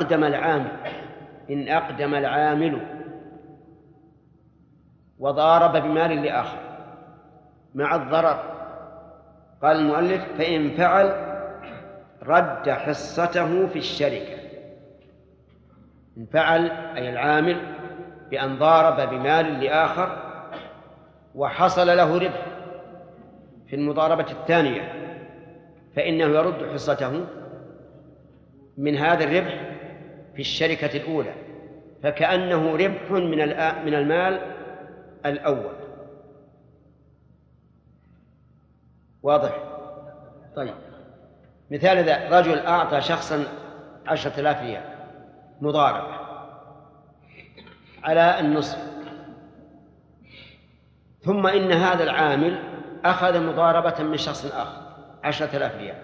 أقدم العامل وضارب بمال لآخر مع الضرر. قال المؤلف فإن فعل رد حصته في الشركة. إن فعل أي العامل بأن ضارب بمال لآخر وحصل له ربح في المضاربة الثانية فإنه يرد حصته من هذا الربح في الشركة الأولى، فكأنه ربح من المال الأول. واضح؟ طيب، مثال ذا: رجل أعطى شخصا 10,000 ريال مضاربة على النصف، ثم إن هذا العامل أخذ مضاربة من شخص آخر 10,000 ريال.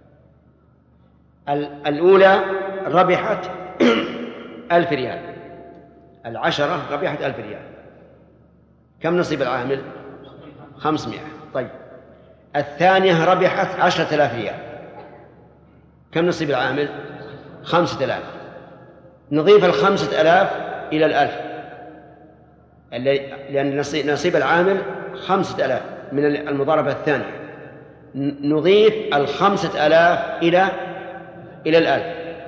الأولى ربحت 1000 ريال، 10 ربحت 1000 ريال. كم نصيب العامل؟ 500. طيب، الثانية ربحت 10,000 ريال، كم نصيب العامل؟ 5,000. نضيف 5,000 إلى 1,000 لأن نصيب العامل 5,000 من المضاربة الثانية، نضيف 5,000 إلى 1,000،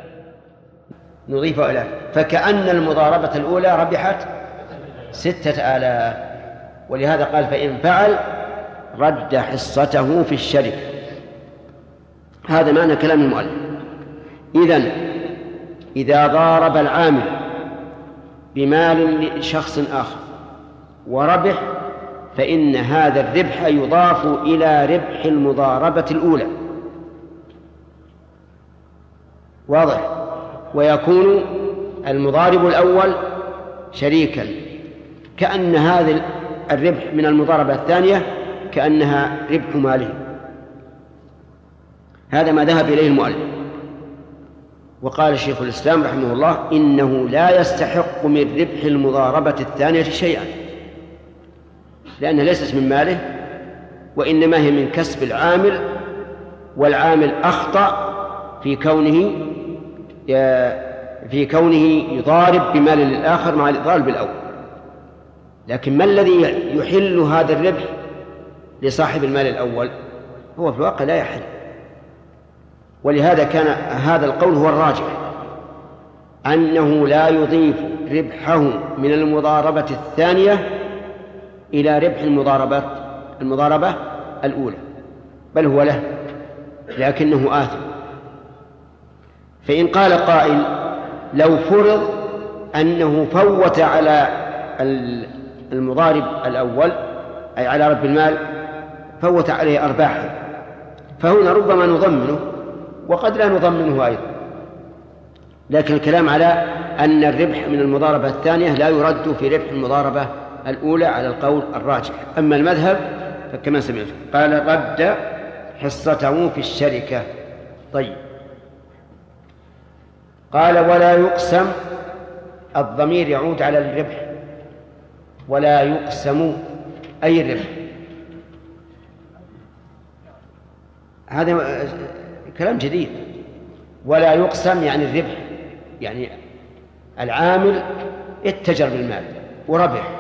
نضيفه إلى 1,000، فكأن المضاربة الأولى ربحت 6,000. ولهذا قال فإن فعل رد حصته في الشركة. هذا معنى كلام المؤلف. إذن إذا ضارب العامل بمال لشخص آخر وربح فإن هذا الربح يضاف إلى ربح المضاربة الأولى. واضح؟ ويكون المضارب الأول شريكا، كأن هذا الربح من المضاربة الثانية كأنها ربح ماله. هذا ما ذهب إليه المؤلف. وقال شيخ الإسلام رحمه الله إنه لا يستحق من ربح المضاربة الثانية شيئا، لأنها ليست من ماله وإنما هي من كسب العامل، والعامل أخطأ في كونه يضارب بمال للآخر مع الإضرار بالأول. لكن ما الذي يحل هذا الربح لصاحب المال الأول؟ هو في الواقع لا يحل. ولهذا كان هذا القول هو الراجح، أنه لا يضيف ربحه من المضاربة الثانية إلى ربح المضاربة الأولى، بل هو له، لكنه آثم. فإن قال قائل لو فرض أنه فوت على المضارب الأول أي على رب المال فوت عليه أرباحه، فهنا ربما نضمنه وقد لا نضمنه أيضا. لكن الكلام على أن الربح من المضاربة الثانية لا يرد في ربح المضاربة الأولى على القول الراجح. أما المذهب فكما سمعت قال رد حصته في الشركة. طيب، قال ولا يقسم، الضمير يعود على الربح، ولا يقسم أي الربح. هذا كلام جديد. ولا يقسم يعني الربح، يعني العامل اتجر بالمال وربح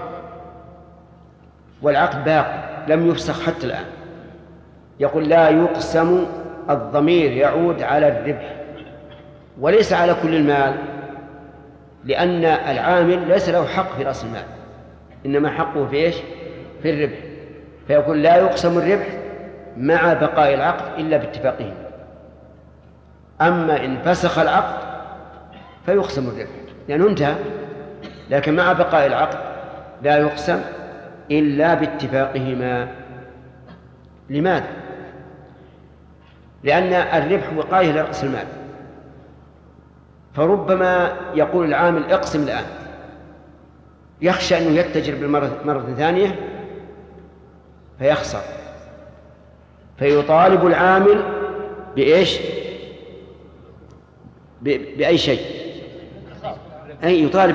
والعقد باقي لم يفسخ حتى الآن. يقول لا يقسم، الضمير يعود على الربح وليس على كل المال، لأن العامل ليس له حق في رأس المال، إنما حقه في إيش؟ في الربح. فيقول لا يقسم الربح مع بقاء العقد إلا باتفاقهم. أما إن فسخ العقد فيقسم الربح لأنه انتهى، لكن مع بقاء العقد لا يقسم إلا باتفاقهما. لماذا؟ لأن الربح وقاية لرأس المال، فربما يقول العامل اقسم الآن، يخشى أنه يتجر بالمرة ثانية فيخسر، فيطالب العامل بإيش؟ بأي شيء، أي يطالب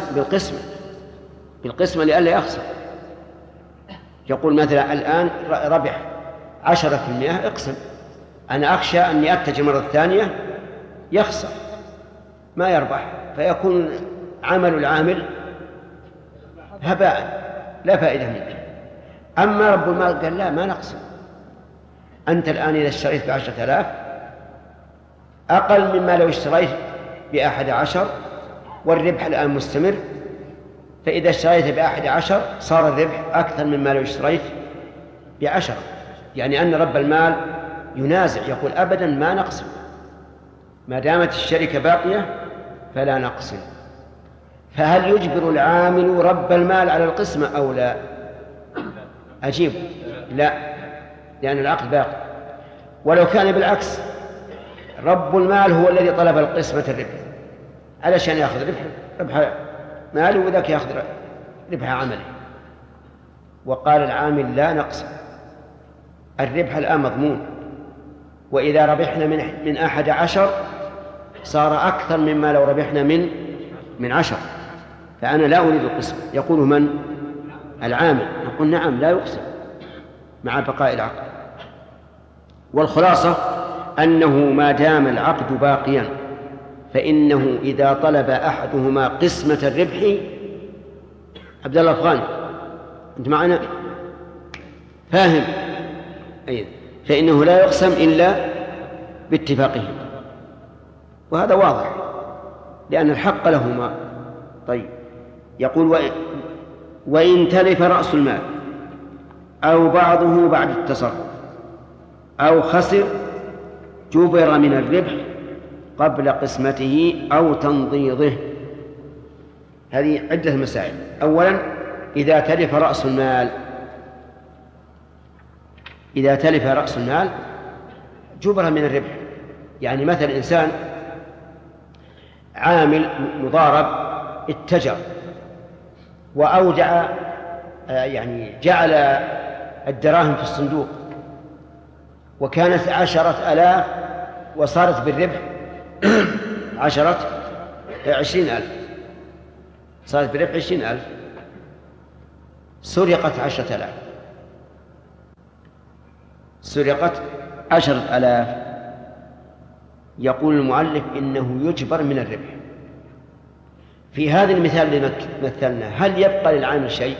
بالقسمة لئلا يخسر. يقول مثلا الآن ربح 10%، اقسم، أنا أخشى أني أتجر مرة ثانية يخسر ما يربح، فيكون عمل العامل هباء لا فائدة منه. أما رب المال قال لا، ما نقسم. أنت الآن إذا اشتريت ب10,000 أقل مما لو اشتريت ب11، والربح الآن مستمر، فإذا اشتريت ب11 صار الربح أكثر مما لو اشتريت ب10. يعني أن رب المال ينازع، يقول أبدا ما نقسم، ما دامت الشركة باقية فلا نقسم. فهل يجبر العامل رب المال على القسمة أو لا؟ أجيب لا، لأن العقد باقي. ولو كان بالعكس، رب المال هو الذي طلب القسمة الربح علشان يأخذ ربح ماله وذاك يأخذ ربح عمله، وقال العامل لا نقسم، الربح الآن مضمون، وإذا ربحنا من 11 صار أكثر مما لو ربحنا من 10، فأنا لا أريد القسم. يقول من؟ العامل. نقول نعم لا يقسم مع بقاء العقد. والخلاصة أنه ما دام العقد باقيا فإنه إذا طلب أحدهما قسمة الربح، عبد الله الأفغاني أنت معنا فاهم؟ أيضا فإنه لا يقسم إلا باتفاقه، وهذا واضح لأن الحق لهما. طيب، يقول وإن تلف رأس المال أو بعضه بعد التصرف أو خسر جبر من الربح قبل قسمته أو تنضيضه. هذه عدة مسائل. أولا، إذا تلف رأس المال، إذا تلف رأس المال جبر من الربح. يعني مثل إنسان عامل مضارب اتجر وأودع، يعني جعل الدراهم في الصندوق، وكانت 10,000 وصارت بالربح 20,000، صارت بالربح 20,000، سرقت 10,000، سرقت 10,000. يقول المؤلف إنه يجبر من الربح. في هذا المثال اللي مثلنا هل يبقى للعامل شيء؟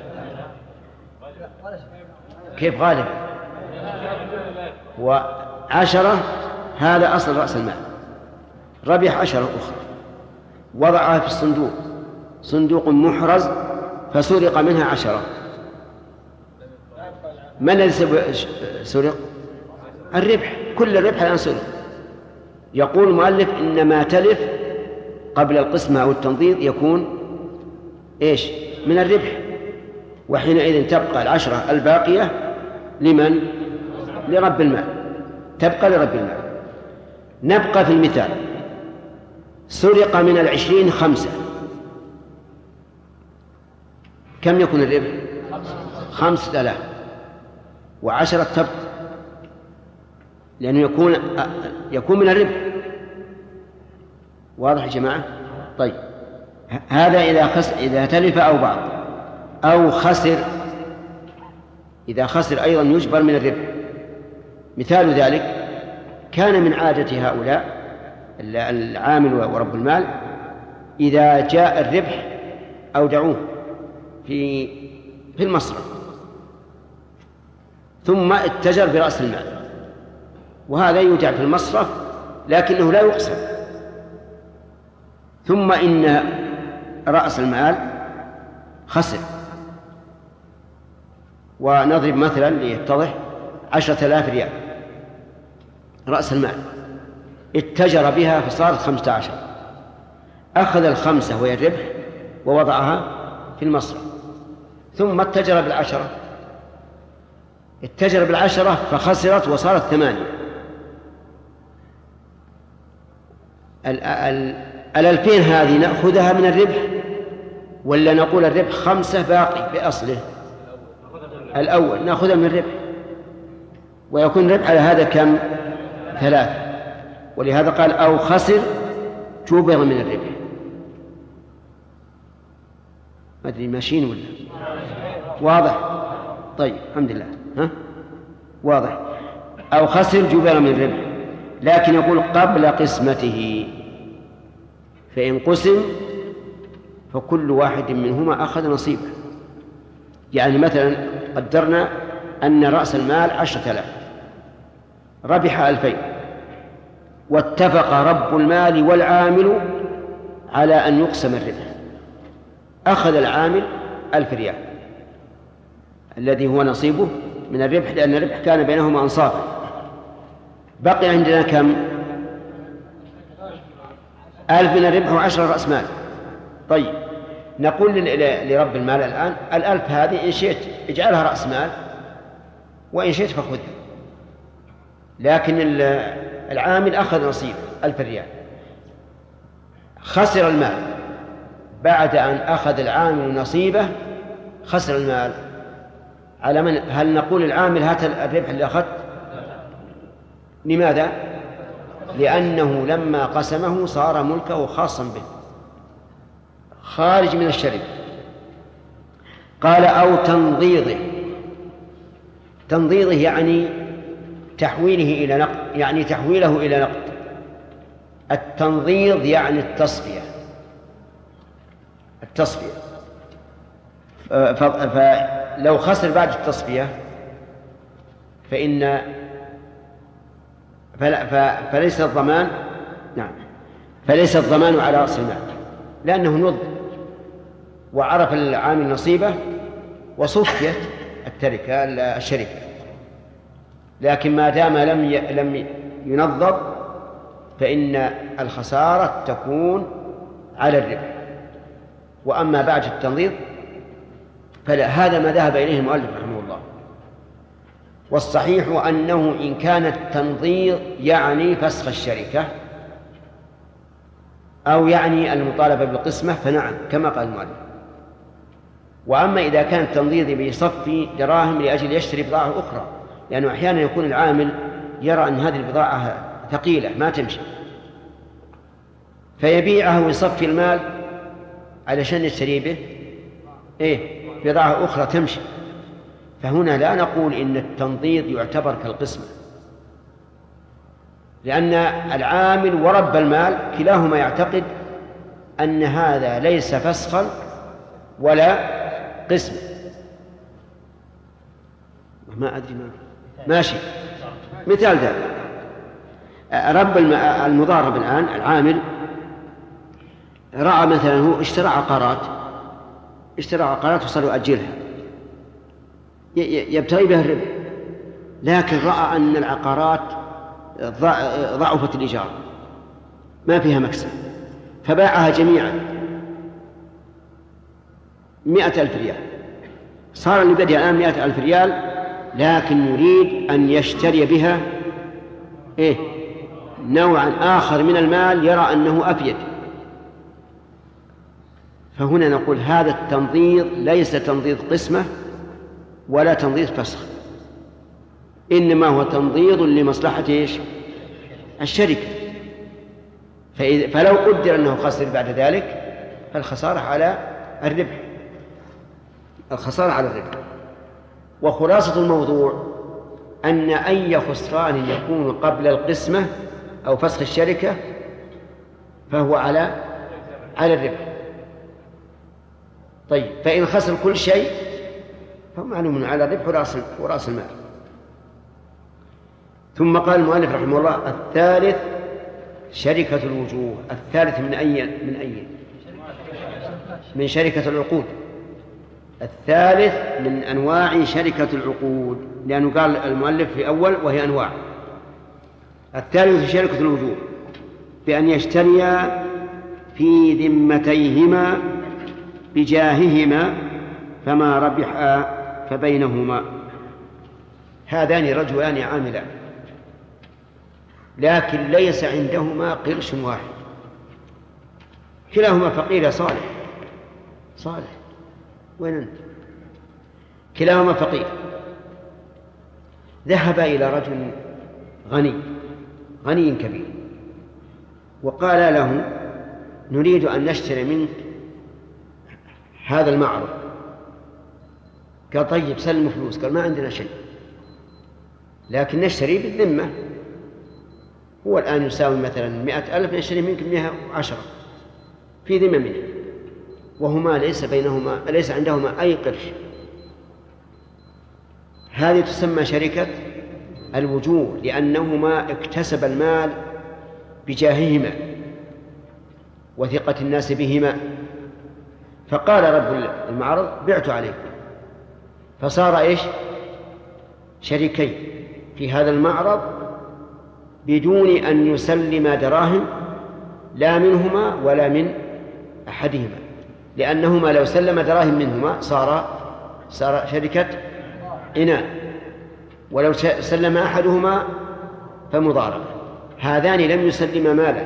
كيف غالبا؟ 10 هذا أصل رأس المال، ربح 10 أخرى، وضعها في الصندوق، صندوق محرز، فسرق منها 10. من الذي سرق؟ الربح، كل الربح الآن سرق. يقول المؤلف إن ما تلف قبل القسمة أو التنضيض يكون إيش؟ من الربح، وحينئذ تبقى 10 الباقية لمن؟ لرب المال، تبقى لرب المال. نبقى في المثال، سرق من 20 5، كم يكون الربح؟ 5,000، و10 تبقى، لأنه يكون من الربح. واضح يا جماعة؟ طيب، هذا إذا تلف أو بعض أو خسر. إذا خسر أيضا يجبر من الربح. مثال ذلك، كان من عادة هؤلاء العامل ورب المال إذا جاء الربح أودعوه في المصرف، ثم اتجر برأس المال، وهذا يودع في المصرف لكنه لا يقسم. ثم إن رأس المال خسر، ونضرب مثلا ليتضح 10,000 ريال رأس المال، اتجر بها فصارت 15، أخذ 5 وهي الربح ووضعها في المصرف، ثم اتجر ب10، اتجر ب10 فخسرت وصارت 8. 2,000 هذه نأخذها من الربح ولا نقول الربح 5 باقي بأصله؟ الأول نأخذها من الربح، ويكون الربح على هذا كم؟ 3. ولهذا قال أو خسر جبر من الربح. ما أدري ماشيين ولا واضح؟ طيب الحمد لله، ها واضح. أو خسر جبر من الربح، لكن يقول قبل قسمته، فإن قسم فكل واحد منهما أخذ نصيبه. يعني مثلا قدرنا أن رأس المال 10,000، ربح 2000، واتفق رب المال والعامل على أن يقسم الربح. أخذ العامل 1000 ريال الذي هو نصيبه من الربح، لأن الربح كان بينهما أنصافا. بقي عندنا كم؟ 1000 من الربح و10 رأس مال. طيب نقول لرب المال الآن 1000 هذه إن شئت اجعلها رأس مال وإن شئت فخذها، لكن العامل أخذ نصيب 1000 ريال، خسر المال بعد أن أخذ العامل نصيبه، خسر المال على من؟ هل نقول العامل هات الربح اللي أخذت؟ لماذا؟ لأنه لما قسمه صار ملكه خاصا به خارج من الشركة. قال أو تنضيضه. تنضيضه يعني تحويله إلى نقد، يعني تحويله إلى نقد. التنضيض يعني التصفية. فلو خسر بعد التصفية فليس الضمان، نعم، فليس الضمان على رأس المال، لأنه نض وعرف العامل نصيبه وصفيت الشركة. لكن ما دام لم ينضب فإن الخسارة تكون على الربح. وأما بعد التنضيض فلا، هذا ما ذهب إليه المؤلف رحمه الله. والصحيح أنه إن كان التنضيض يعني فسخ الشركة أو يعني المطالبة بالقسمة فنعم كما قال المؤلف. وأما إذا كان التنضيض بيصفي دراهم لأجل يشتري بضاعة أخرى، لأنه أحيانا يكون العامل يرى أن هذه البضاعة ثقيلة ما تمشي فيبيعها ويصفي المال علشان يشتري به بضاعة أخرى تمشي. فهنا لا نقول إن التنضيض يعتبر كالقسمة، لأن العامل ورب المال كلاهما يعتقد أن هذا ليس فسخا ولا قسم. ما أدري ماشي. مثال ذلك رب المضارب الآن العامل رأى مثلا هو اشترى عقارات وصار يؤجلها يبتغي بها الربح، لكن رأى أن العقارات ضعفت الإيجار ما فيها مكسب فباعها جميعا 100,000 ريال. صار اللي بدأ الآن 100,000 ريال، لكن يريد أن يشتري بها نوعا آخر من المال يرى أنه أفيد. فهنا نقول هذا التنضيض ليس تنضيض قسمة ولا تنضيض فسخ، إنما هو تنضيض لمصلحة الشركة. فلو قدر أنه خسر بعد ذلك فالخسارة على الربح، وخلاصة الموضوع أن أي خسران يكون قبل القسمة أو فسخ الشركة فهو على الربح. طيب فإن خسر كل شيء فمعلوم على الربح ورأس المال. ثم قال المؤلف رحمه الله الثالث شركة الوجوه. الثالث من أي؟ من شركة العقود. الثالث من أنواع شركة العقود، لأنه قال المؤلف في أول وهي أنواع. الثالث شركة الوجوه بأن يشتريا في ذمتيهما بجاههما فما ربحا فبينهما. هذان رجلان عاملان لكن ليس عندهما قرش واحد، كلاهما فقير صالح. وين أنت؟ كلاهما فقير. ذهب إلى رجل غني كبير وقال له نريد أن نشتري منك هذا المعرض. قال طيب سلم فلوس. قال ما عندنا شيء لكن نشتري بالذمة. هو الآن يساوي مثلا 100,000 نشتري منك 110 في ذمة منه، وهما ليس عندهما أي قرش. هذه تسمى شركة الوجوه، لأنهما اكتسب المال بجاههما وثقة الناس بهما، فقال رب المعرض بعت عليكم، فصار إيش؟ شريكين في هذا المعرض بدون أن يسلم دراهم لا منهما ولا من أحدهما، لأنهما لو سلم دراهم منهما صار شركة إناء، ولو سلم أحدهما فمضاربة. هذان لم يسلما مالا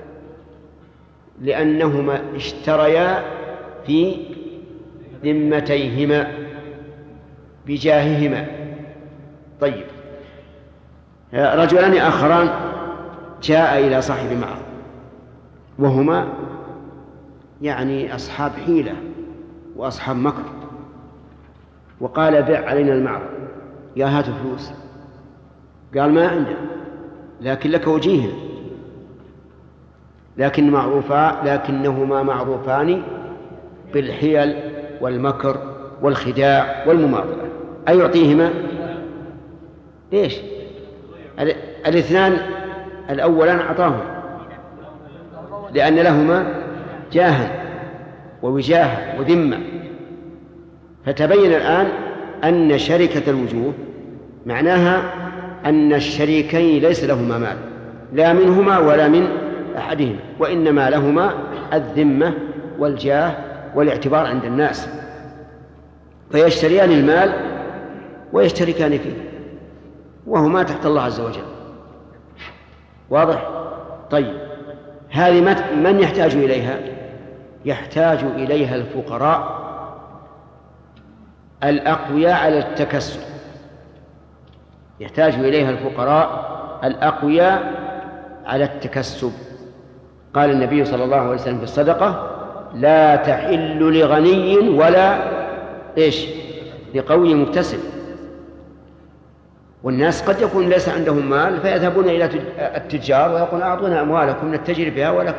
لأنهما اشتريا في ذمتيهما بجاههما. طيب، رجلان آخران جاء إلى صاحب معرض وهما يعني أصحاب حيلة وأصحاب مكر، وقال بع علينا المعرض، يا هات فلوس. قال ما عندنا، لكن لك وجيه، لكنهما معروفان بالحيل والمكر والخداع والمماطلة. أي يعطيهما إيش؟ الاثنان الأولان أعطاهم لأن لهما جاها ووجاهة وذمة. فتبين الآن أن شركة الوجوه معناها أن الشريكين ليس لهما مال لا منهما ولا من أحدهما، وإنما لهما الذمة والجاه والاعتبار عند الناس، فيشتريان المال ويشتركان فيه وهما تحت الله عز وجل. واضح؟ طيب، هذه من يحتاج إليها؟ يحتاج إليها الفقراء الأقوياء على التكسب، يحتاج إليها الفقراء الأقوياء على التكسب. قال النبي صلى الله عليه وسلم في الصدقة: لا تحل لغني ولا إيش لقوي مكتسب. والناس قد يكون ليس عندهم مال فيذهبون إلى التجار ويقولون أعطونا أموالكم نتجر بها ولكم،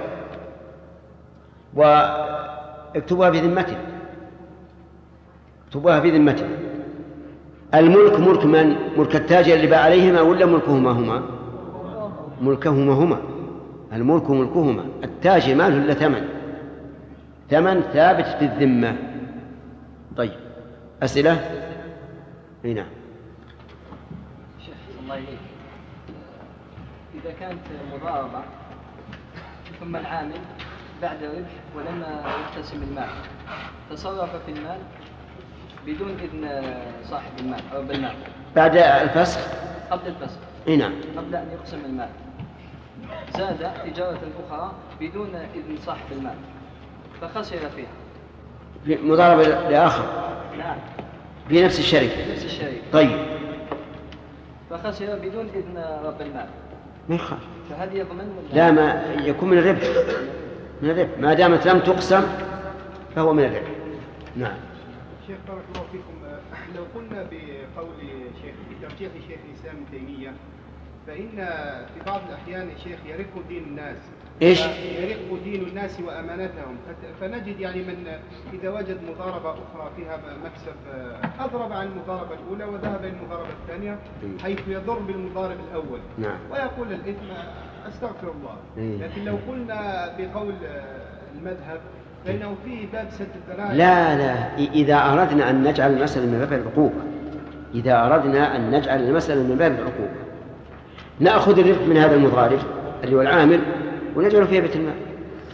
واكتبوها بذمته، اكتبوها بذمته. الملك ملك من؟ ملك التاجر اللي باع عليهما ولا ملكهما هما؟ ملكهما هما. الملك ملكهما، التاجر ما له إلا ثمن ثابت في الذمة. طيب، أسئلة؟ هنا شيخ الله يليك، إذا كانت مضاربة ثم العامل بعد ربح ولم يقتسم المال تصرف في المال بدون إذن صاحب المال أو بالمال بعد الفسخ، قبل الفسخ، نعم، قبل أن يقسم المال، زاد تجارة أخرى بدون إذن صاحب المال فخسر فيها مضاربة لآخر، نعم، في نفس الشركة. طيب، فخسر بدون إذن رب المال، ما يخاف، فهذه يضمن لا، ما يكون من الربح، ما دامت لم تقسم فهو من الربح. نعم. شيخ بارك الله فيكم، لو قلنا بقول شيخ بترجيح شيخ الإسلام ابن تيمية، فإن في بعض الأحيان يا شيخ يرق دين الناس. إيش؟ يرق دين الناس وأمانتهم، فنجد يعني من إذا وجد مضاربة أخرى فيها مكسب أضرب عن المضاربة الأولى وذهب إلى المضاربة الثانية حيث يضر بالمضارب الأول. نعم. ويقول الإثم أستغفر الله. لكن لو قلنا بقول المذهب فإنه فيه باب سد الذرائع. لا، إذا أردنا أن نجعل المسألة من باب العقوبة، إذا أردنا أن نجعل المسألة من باب العقوبة نأخذ الربح من هذا المضارب اللي هو العامل ونجعله في بيت المال.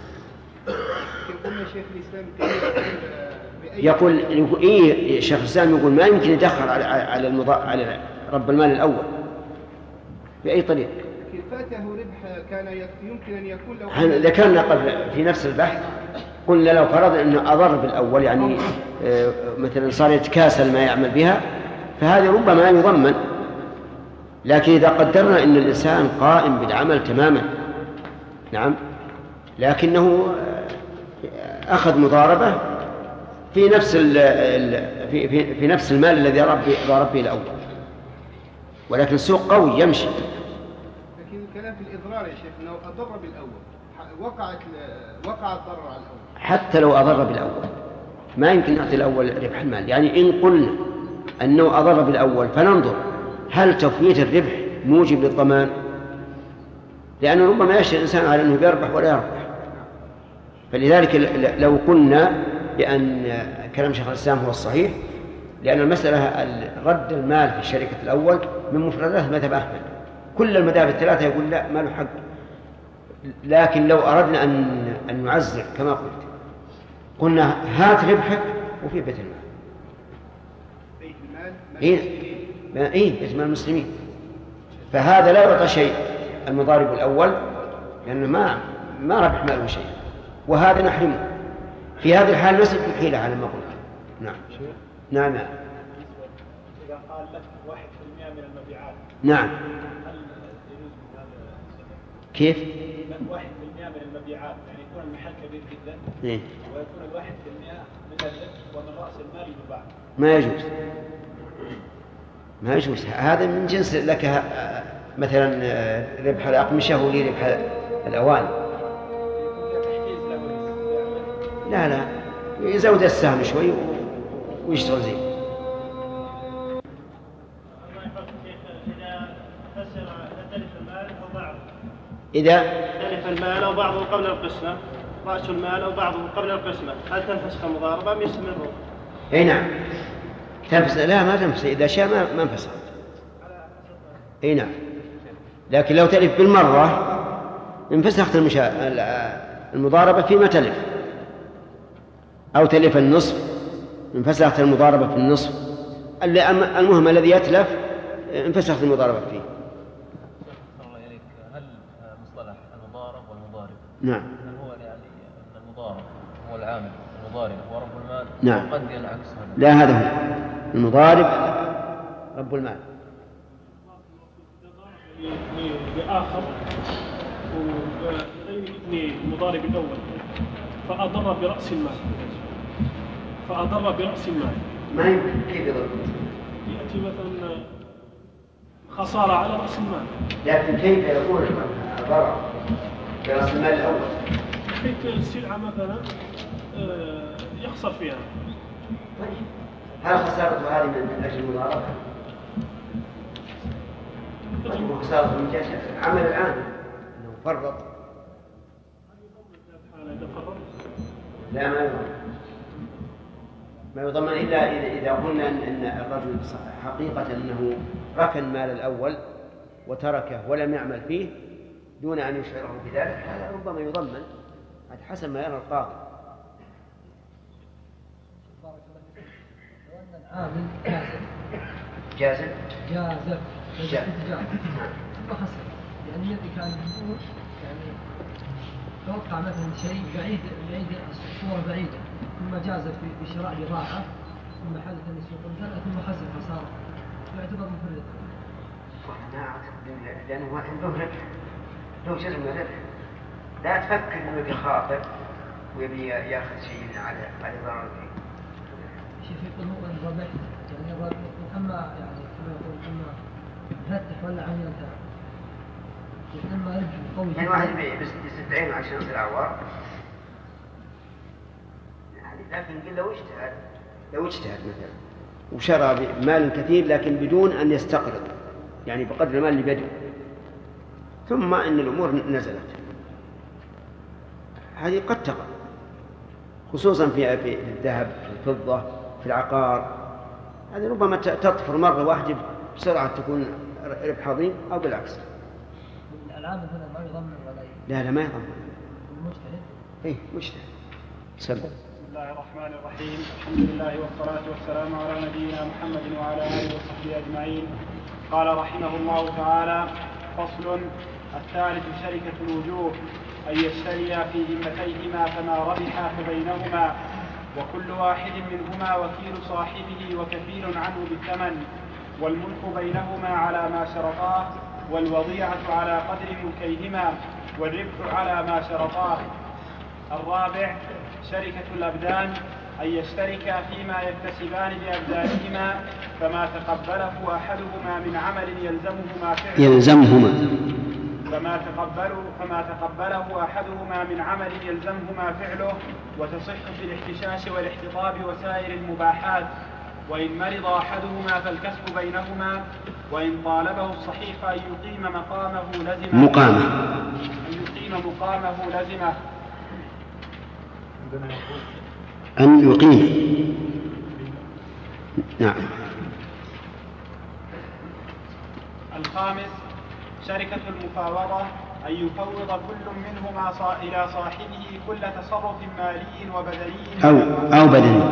يقول إيه شيخ الإسلام يقول ما يمكن يدخل على رب المال الأول بأي طريقة. فاته ربح كان يمكن أن يكون لو ذكرنا قبل في نفس البحث، قلنا لو فرض أنه أضر بالأول، يعني مثلا صار يتكاسل ما يعمل بها، فهذا ربما يضمن. لكن إذا قدرنا أن الإنسان قائم بالعمل تماما، نعم، لكنه أخذ مضاربة في نفس في نفس المال الذي ضارب به الأول، ولكن السوق قوي يمشي. لكن الكلام في الإضرار يا شيخ أنه أضر بالأول، وقع الضرر على الأول. حتى لو أضر بالأول ما يمكن نعطي الأول ربح المال. يعني إن قلنا أنه أضر بالأول، فننظر هل تفويت الربح موجب للضمان؟ لأنه ربما يشتري الإنسان على أنه يربح ولا يربح. فلذلك لو قلنا بأن كلام شيخ الإسلام هو الصحيح، لأن المسألة رد المال في الشركة الأول من مفردات مذهب أحمد، كل المذاهب الثلاثة يقول لا، ما له حق. لكن لو أردنا أن نعزر كما قلت، قلنا هات ربحك وفي بيت المال. بيت المال بيت المال المسلمين. فهذا لا يعطى شيء المضارب الأول، لأنه ما ربح ماله شيء، وهذا نحرمه. في هذه الحال نسب الحيلة على ما قلت. نعم. نعم. إذا قال لك 1% من المبيعات. نعم. هل يجوز هذا السبب؟ كيف؟ 1% من المبيعات، يعني يكون المحل كبير جدا ويكون 1% من الربح ومن رأس المال يباع. ما يجوز. ما يجوز. هذا من جنس لك مثلا ربح الأقمشة وربح الأواني. لا يزود السهم شوي ويشتغل زين. إذا تلف المال أو بعضه قبل القسمة، رأس المال أو بعضه قبل القسمة، هل تنفسخ المضاربة أم يستمرون؟ أي نعم تنفسخ. لا ما تنفسخ، إذا شاء ما انفسخ. أي نعم، لكن لو تلف بالمرة انفسخت المضاربة فيما تلف، أو تلف النصف انفسخت المضاربة في النصف. المهم الذي يتلف انفسخت المضاربة فيه. هل مصطلح المضارب والمضارب نعم هل هو يعني أن المضارب هو العامل، المضارب هو رب المال؟ نعم. قد ينعكس هذا. لا، هذا هو المضارب رب المال. لآخر وغير إذن المضارب الأول فأضر برأس المال ما يمكن. كيف يضر؟ يأتي مثلا خسارة على رأس المال. لكن كيف يكون الضرر برأس المال الأول؟ حيث السلعة مثلا يخسر فيها. طيب هل خسارته هذه من أجل المضاربة؟ خسارة من جهة عمل الآن أنه فرط. لا ما يضمن إلا إذا قلنا أن الرجل حقيقة أنه ركن مال الأول وتركه ولم يعمل فيه دون أن يشعره بذلك، هذا ربما يضمن. هذا حسب ما يرى القاضي. العامل جازم وحسن، يعني الذي كان يقول يعني توقع مثلا شيء بعيد الصورة بعيدة، ثم جاز في شراء بضاعة، ثم حدث أن يسوق مثلا ثم خسر خسارة، يعتبر مفرط. أنا أعتقد لأنه عنده ربح، له جزء من الربح. لا تفكر أنه بخاطر ويبي يأخذ شيء على ضرر فيه. شيء يقول هو الربح، يعني الربح أما يعني كما يقول أما فتح ولا عمل انتهى، أما ربح قوي. يعني واحد يسد عينه عشان يصير عوار، لكن قل لو اجتهد مثلا وشرى بمال كثير لكن بدون أن يستقرض، يعني بقدر المال اللي بيده، ثم إن الأمور نزلت، هذه قد تقع، خصوصا في الذهب، في الفضة، في العقار. هذه ربما تطفر مرة واحدة بسرعة تكون ربح عظيم، أو بالعكس. العام مثلا ما يضمن ولا لا ما يضمن. المجتهد. إيه مجتهد. سلم. بسم الله الرحمن الرحيم. الحمد لله والصلاة والسلام على نبينا محمد وعلى آله وصحبه أجمعين. قال رحمه الله تعالى: فصل. الثالث شركة الوجوه، أن يشتريا في ذمتيهما فما ربحا فبينهما، وكل واحد منهما وكيل صاحبه وكفيل عنه بالثمن، والملك بينهما على ما شرطاه، والوضيعة على قدر ملكيهما، والربح على ما شرطاه. الرابع شركة الأبدان، أن يشتركا فيما يكتسبان بأبدانهما، فما تقبله أحدهما من عمل فما تقبله أحدهما من عمل يلزمهما فعله، وتصح في الاحتشاش والاحتطاب وسائر المباحات، وإن مرض أحدهما فالكسب بينهما، وإن طالبه الصحيح أن يقيم مقامه لزمه أن يقيم. نعم. الخامس شركة المفاوضة، أن يفوض كل منهما إلى صاحبه كل تصرف مالي وبدني أو بدني.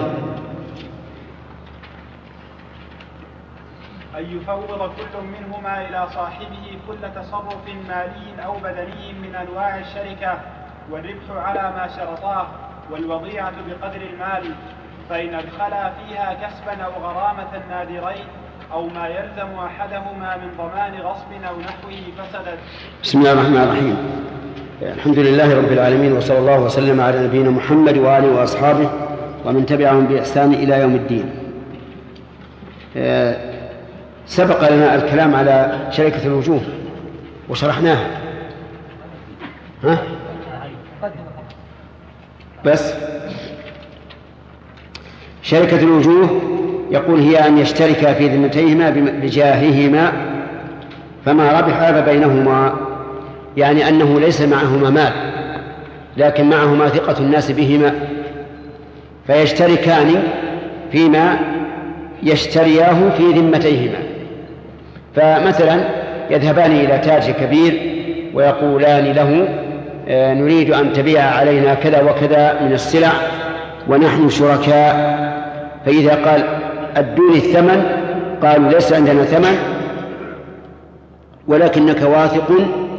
أن يفوض كل منهما إلى صاحبه كل تصرف مالي أو بدني من أنواع الشركة، والربح على ما شرطاه، والوضيعة بقدر المال، فإن أدخلا فيها كسبا أو غرامة نادرين أو ما يلزم أحدهما من ضمان غصب أو نحوه فسدت. بسم الله الرحمن الرحيم. الحمد لله رب العالمين، وصلى الله وسلم على نبينا محمد وآله وأصحابه ومن تبعهم بإحسان إلى يوم الدين. سبق لنا الكلام على شركة الوجوه وشرحناها، بس شركة الوجوه يقول هي أن يشتركا في ذمتيهما بجاههما، فما ربح فبينهما، يعني أنه ليس معهما مال لكن معهما ثقة الناس بهما، فيشتركان فيما يشترياه في ذمتيهما. فمثلا يذهبان إلى تاجر كبير ويقولان له نريد أن تبيع علينا كذا وكذا من السلع ونحن شركاء، فإذا قال أدوني الثمن قالوا ليس عندنا ثمن ولكنك واثق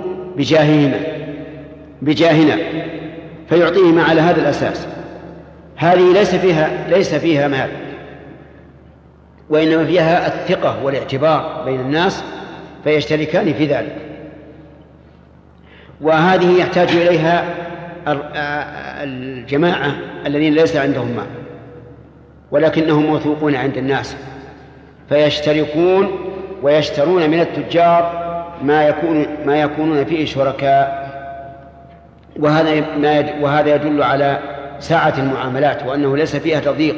بجاهنا، فيعطيهما على هذا الأساس. هذه ليس فيها مال، وإنما فيها الثقة والاعتبار بين الناس، فيشتركان في ذلك. وهذه يحتاج إليها الجماعة الذين ليس عندهم مال ولكنهم موثوقون عند الناس، فيشتركون ويشترون من التجار ما يكونون فيه شركاء. وهذا يدل على سعة المعاملات وأنه ليس فيها تضييق.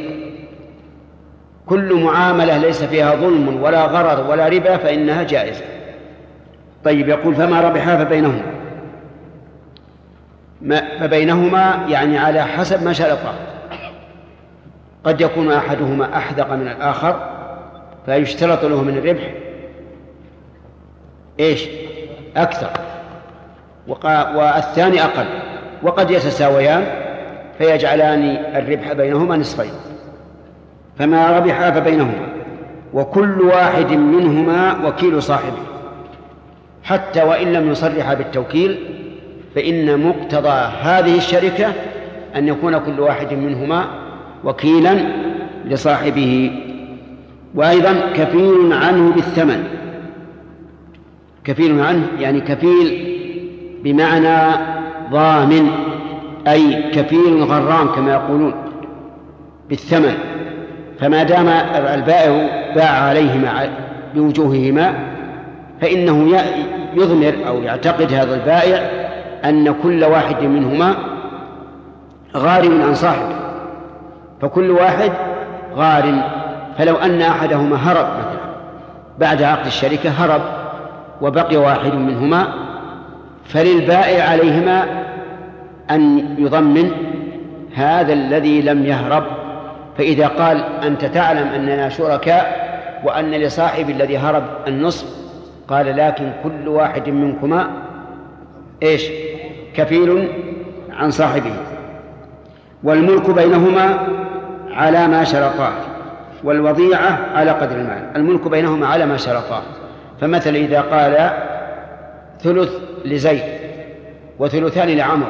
كل معاملة ليس فيها ظلم ولا غرر ولا ربا فإنها جائزة. طيب، يقول فما ربحا فبينهما يعني على حسب ما شرطا. قد يكون أحدهما أحذق من الآخر فيشترط له من الربح أكثر والثاني أقل، وقد يتساويان فيجعلان الربح بينهما نصفين. فما ربح فبينهما، وكل واحد منهما وكيل صاحبه، حتى وإن لم يصرح بالتوكيل فإن مقتضى هذه الشركة أن يكون كل واحد منهما وكيلا لصاحبه. وأيضا كفيل عنه بالثمن. كفيل عنه يعني كفيل بمعنى ضامن، أي كفيل غرام كما يقولون بالثمن. فما دام البائع باع عليهما بوجوههما فإنه يضمر أو يعتقد هذا البائع أن كل واحد منهما غارم عن صاحبه، فكل واحد غارم. فلو أن أحدهما هرب مثلا بعد عقد الشركة هرب وبقي واحد منهما، فللبائع عليهما أن يضمن هذا الذي لم يهرب. فإذا قال أنت تعلم أننا شركاء وأن لصاحب الذي هرب النصف، قال لكن كل واحد منكما كفيل عن صاحبه. والملك بينهما على ما شرطاه، والوضيعة على قدر المال. الملك بينهما على ما شرطاه. فمثل إذا قال ثلث لزيد وثلثان لعمر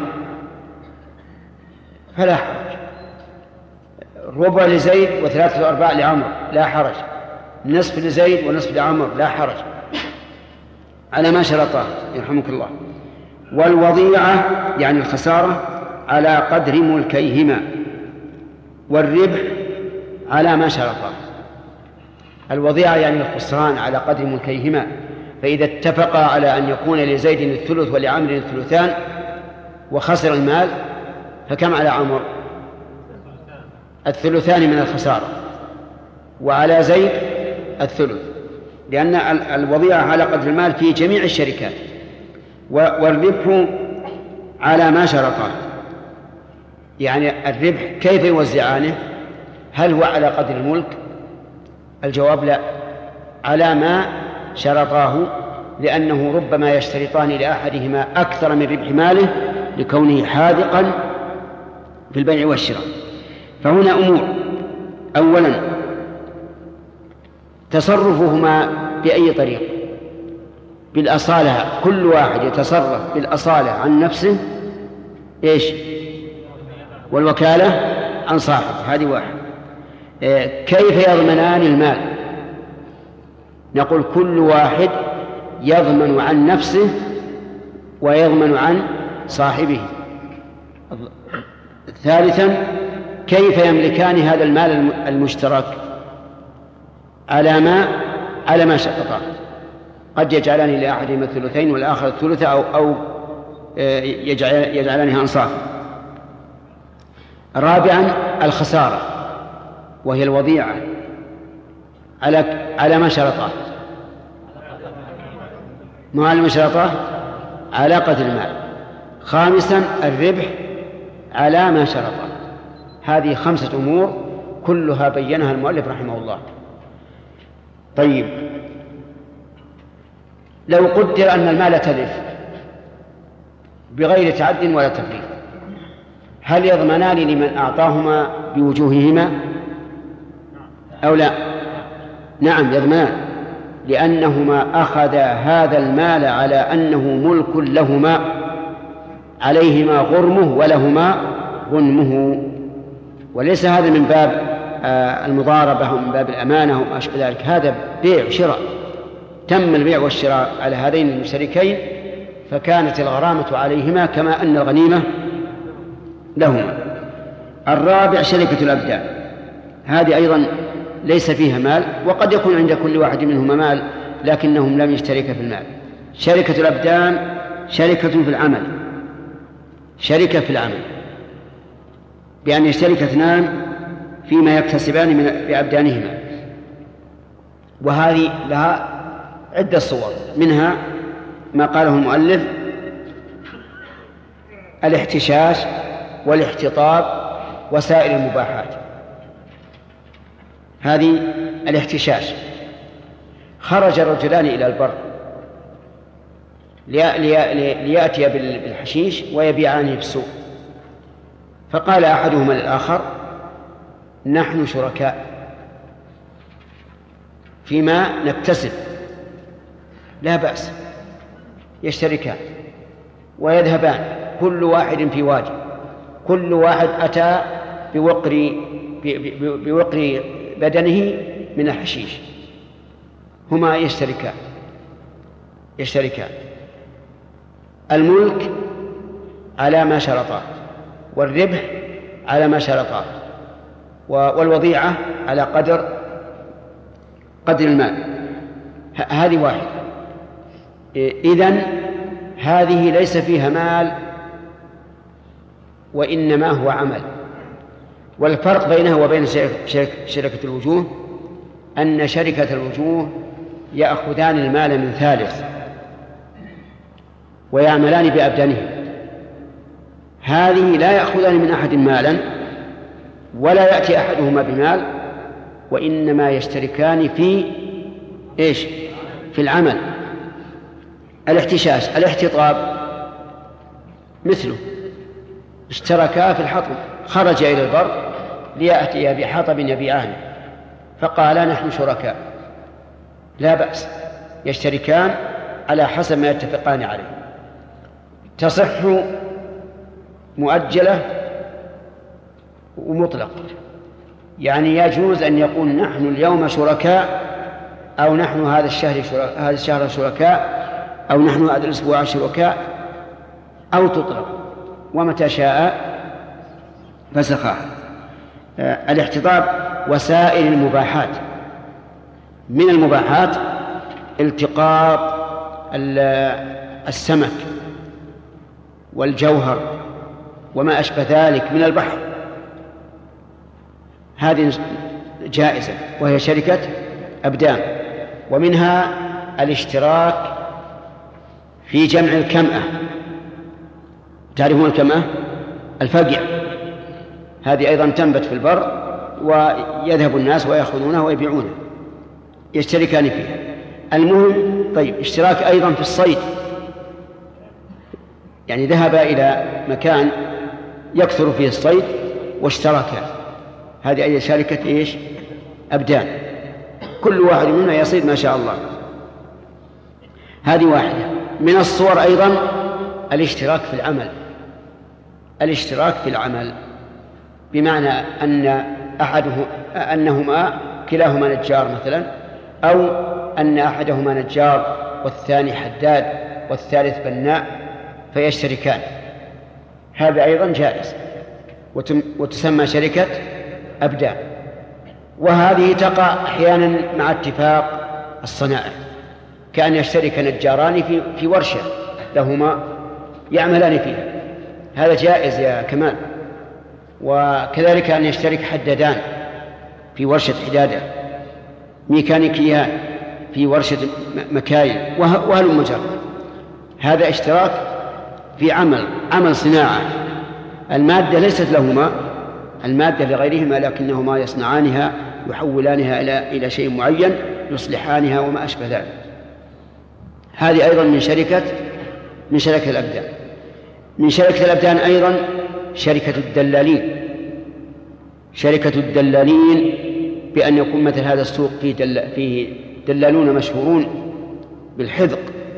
فلا حرج، ربع لزيد وثلاثة أرباع لعمر لا حرج، نصف لزيد ونصف لعمر لا حرج، على ما شرطاه يرحمك الله. والوضيعة يعني الخسارة على قدر ملكيهما، والربح على ما شرطاه. الوضيعة يعني الخسران على قدر ملكيهما، فإذا اتفقا على أن يكون لزيد الثلث ولعمر الثلثان وخسر المال فكم على عمر؟ الثلثان من الخسارة، وعلى زيد الثلث، لأن الوضيعة على قدر المال في جميع الشركات، والربح على ما شرطاه. يعني الربح كيف يوزعانه؟ هل هو على قدر الملك؟ الجواب لا، على ما شرطاه، لأنه ربما يشترطان لأحدهما أكثر من ربح ماله لكونه حاذقا في البيع والشراء. فهنا أمور: أولا تصرفهما بأي طريق؟ بالأصالة، كل واحد يتصرف بالأصالة عن نفسه إيش؟ والوكالة عن صاحب، هذه واحد. كيف يضمنان المال؟ نقول كل واحد يضمن عن نفسه ويضمن عن صاحبه. ثالثا كيف يملكان هذا المال المشترك؟ على ما شرطا، قد يجعلان لأحدهما الثلثين والآخر الثلث، أو يجعلانها أنصاف. رابعا الخسارة، وهي الوضيعة، على ما شرطاه. ما على ما شرطاه؟ على قدر المال. خامسا الربح على ما شرطاه. هذه 5 أمور كلها بينها المؤلف رحمه الله. طيب، لو قدر أن المال تلف بغير تعد ولا تفريط، هل يضمنان لمن أعطاهما بوجوههما أو لا؟ نعم يضمنان، لأنهما أخذا هذا المال على أنه ملك لهما، عليهما غرمه ولهما غنمه، وليس هذا من باب المضاربة أو من باب الأمانة أو ما أشبه ذلك. هذا بيع شراء، تم البيع والشراء على هذين المشتركين، فكانت الغرامة عليهما كما أن الغنيمة لهما. الرابع شركة الأبدان، هذه أيضا ليس فيها مال، وقد يكون عند كل واحد منهما مال لكنهم لم يشتركا في المال. شركة الأبدان شركة في العمل، شركة في العمل بأن يشترك 2 فيما يكتسبان بأبدانهما، وهذه لها عدة صور، منها ما قاله المؤلف: الاحتشاش والاحتطاب وسائر المباحات. هذه الاحتشاش: خرج الرجلان إلى البر ليأتي بالحشيش ويبيعانه في السوق، فقال أحدهما للآخر: نحن شركاء فيما نكتسب، لا بأس. يشتركان ويذهبان كل واحد في وادي، كل واحد أتى بوقر بدنه من الحشيش، هما يشتركان. الملك على ما شرطاه، والربح على ما شرطاه، والوضيعة على قدر المال. هذه واحدة. إذن هذه ليس فيها مال وإنما هو عمل. والفرق بينها وبين شركة الوجوه أن شركة الوجوه يأخذان المال من ثالث ويعملان بأبدانهم، هذه لا يأخذان من أحد مالا ولا يأتي أحدهما بمال، وإنما يشتركان في إيش؟ في العمل. الاحتشاش، الاحتطاب مثله، اشتركا في الحطب، خرج إلى البر ليأتي بحطب يبيعانه، فقالا نحن شركاء، لا بأس، يشتركان على حسب ما يتفقان عليه. تصح مؤجلة ومطلقة، يعني يجوز أن يقول نحن اليوم شركاء، أو نحن هذا الشهر شركاء، أو نحن هذا الأسبوع شركاء، أو تطلق ومتى شاء فسخها. الاحتطاب وسائر المباحات، من المباحات التقاط السمك والجوهر وما أشبه ذلك من البحر، هذه جائزة، وهي شركة أبدان. ومنها الاشتراك في جمع الكمأة. تعرفون الكمأة؟ الفقع، هذه أيضا تنبت في البر ويذهب الناس ويأخذونها ويبيعونها، يشتركان فيها. المهم طيب، اشتراك أيضا في الصيد، يعني ذهب إلى مكان يكثر فيه الصيد واشتركا، هذه أي شركة إيش؟ أبدان، كل واحد منها يصيد ما شاء الله. هذه واحدة. من الصور أيضا الاشتراك في العمل. الاشتراك في العمل بمعنى أنهما كلاهما نجار مثلا، أو أن أحدهما نجار والثاني حداد والثالث بناء فيشتركان، هذا أيضا جائز وتسمى شركة أبدان. وهذه تقع أحيانا مع اتفاق الصنائع، كأن يشترك نجاران في ورشة لهما يعملان فيها، هذا جائز يا كمال. وكذلك أن يشترك حدادان في ورشة حدادة، ميكانيكيان في ورشة مكاين، وهل مجرد. هذا اشتراك في عمل صناعة، المادة ليست لهما، المادة لغيرهما، لكنهما يصنعانها يحولانها إلى شيء معين، يصلحانها وما أشبه ذلك. هذه أيضا من شركة الأبدان. من شركة الأبدان أيضا شركة الدلالين. شركة الدلالين بأن يكون مثل هذا السوق فيه دلالون مشهورون بالحذق،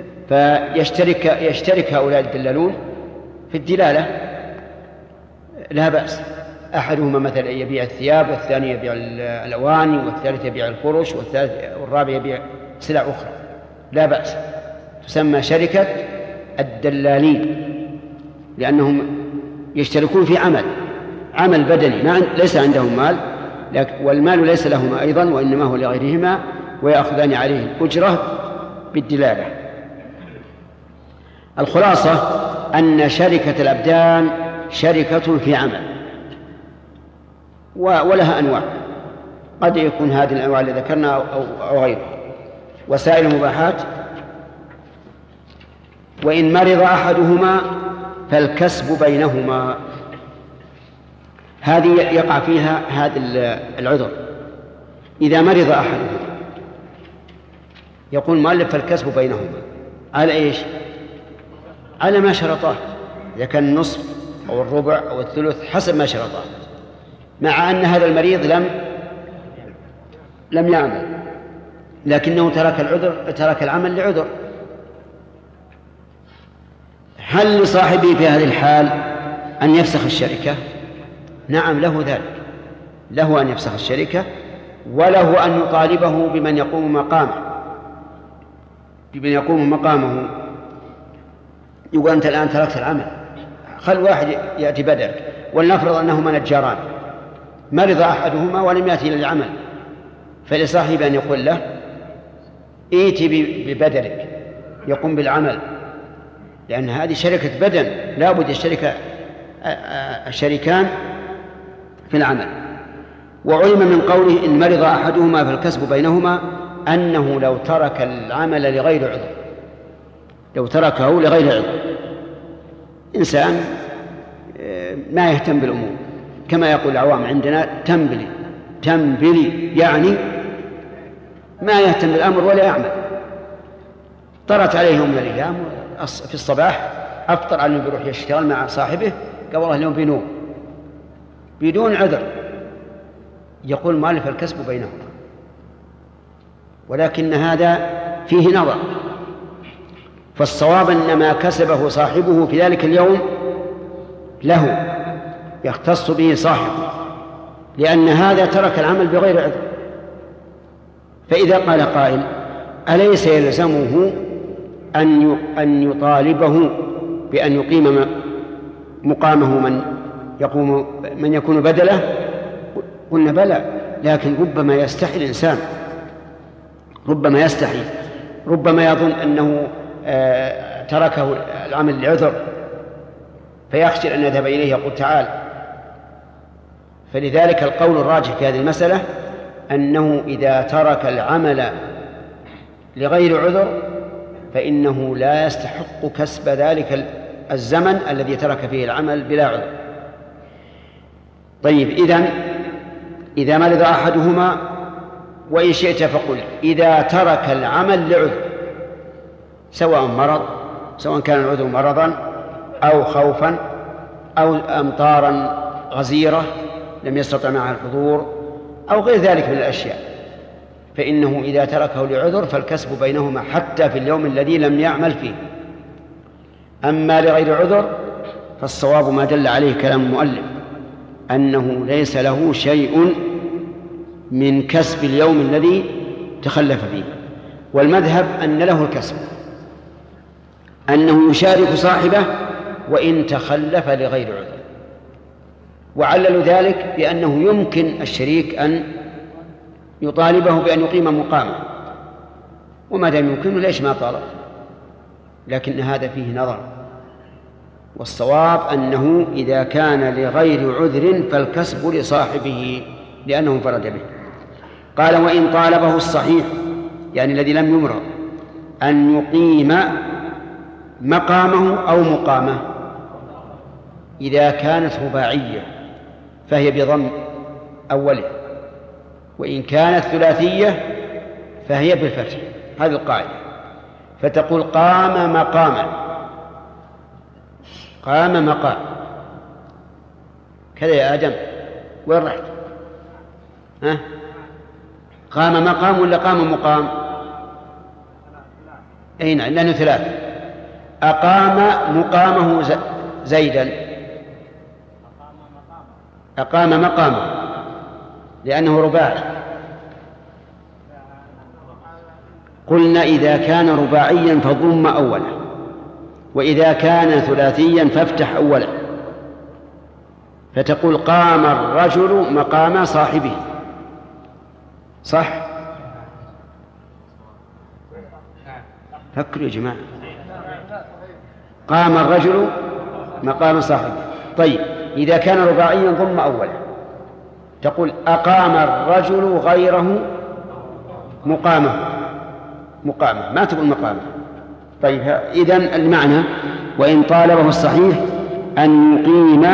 فيشترك هؤلاء الدلالون في الدلالة، لا بأس. أحدهما مثلا يبيع الثياب، والثاني يبيع الأواني، والثالث يبيع الفرش، والرابع يبيع سلع أخرى، لا بأس. تسمى شركة الدلالين، لأنهم يشتركون في عمل بدني، ليس عندهم مال، والمال ليس لهما أيضا، وإنما هو لغيرهما، ويأخذان عليه الأجرة بالدلالة. الخلاصة أن شركة الأبدان شركة في عمل، ولها أنواع، قد يكون هذه الأنواع اللي ذكرنا أو غيرها. وسائل المباحات: وإن مرض أحدهما فالكسب بينهما. هذه يقع فيها هذا العذر. إذا مرض أحدهما يقول مؤلف فالكسب بينهما على إيش؟ على ما شرطاه، إذا كان النصف أو الربع أو الثلث حسب ما شرطاه، مع أن هذا المريض لم يعمل، لكنه ترك العمل لعذر. هل لصاحبه في هذه الحال أن يفسخ الشركة؟ نعم، له ذلك، له أن يفسخ الشركة، وله أن يطالبه بمن يقوم مقامه، يقول أنت الآن تركت العمل، خل واحد يأتي بدلك. ولنفرض أنهما نجاران، مرض أحدهما ولم يأتي إلى العمل، فلصاحب أن يقول له ائتي ببدلك يقوم بالعمل، لأن هذه شركة بدن، لا بد يشترك الشريكان في العمل. وعلم من قوله إن مرض أحدهما فالكسب بينهما أنه لو ترك العمل لغير عذر، لو تركه لغير عذر، إنسان ما يهتم بالأمور، كما يقول العوام عندنا تنبلي، يعني ما يهتم بالأمر ولا يعمل. طرت عليه يوم من الأيام في الصباح أفطر على أنه بيروح يشتغل مع صاحبه، قال والله اليوم بينوم بدون عذر، يقول مؤلف الكسب بينهما. ولكن هذا فيه نظر، فالصواب أن ما كسبه صاحبه في ذلك اليوم له، يختص به صاحبه، لأن هذا ترك العمل بغير عذر. فإذا قال قائل أليس يلزمه أن يطالبه بأن يقيم مقامه من يكون بدله؟ قلنا بلى، لكن ربما يستحي الإنسان، ربما يظن أنه تركه العمل لعذر، فيخشى أن يذهب إليه يقول تعال. فلذلك القول الراجح في هذه المسألة أنه إذا ترك العمل لغير عذر فإنه لا يستحق كسب ذلك الزمن الذي ترك فيه العمل بلا عذر. طيب، إذا مرض أحدهما، وإن شئت فقل إذا ترك العمل لعذر، سواء كان العذر مرضا أو خوفا أو أمطارا غزيرة لم يستطع معها الحضور أو غير ذلك من الأشياء، فإنه إذا تركه لعذر فالكسب بينهما حتى في اليوم الذي لم يعمل فيه. أما لغير عذر فالصواب ما دل عليه كلام المؤلف أنه ليس له شيء من كسب اليوم الذي تخلف فيه. والمذهب أن له الكسب، أنه يشارك صاحبه وإن تخلف لغير عذر، وعللوا ذلك بأنه يمكن الشريك أن يطالبه بأن يقيم مقامه، وما دام يمكنه ليش ما طالب؟ لكن هذا فيه نظر، والصواب أنه إذا كان لغير عذر فالكسب لصاحبه لأنه انفرد به. قال وإن طالبه الصحيح، يعني الذي لم يمرض، أن يقيم مقامه أو مقامه، إذا كانت رباعية فهي بضم أوله، وإن كانت ثلاثية فهي بالفتح. هذه القاعدة. فتقول قام مقاما، قام مقام كذا يا آدم، وين رحت؟ قام مقام ولا قام مقام؟ أين؟ لأنه ثلاثة. أقام مقامه زيدا، أقام مقامه لأنه رباعي. قلنا إذا كان رباعيا فضم أوله، وإذا كان ثلاثيا فافتح أوله. فتقول قام الرجل مقام صاحبه، صح؟ فكروا يا جماعة، قام الرجل مقام صاحبه. طيب، إذا كان رباعيا ضم أوله، تقول أقام الرجل غيره مقامه، ما تقول مقامه. طيب، إذن المعنى وإن طالبه الصحيح أن يقيم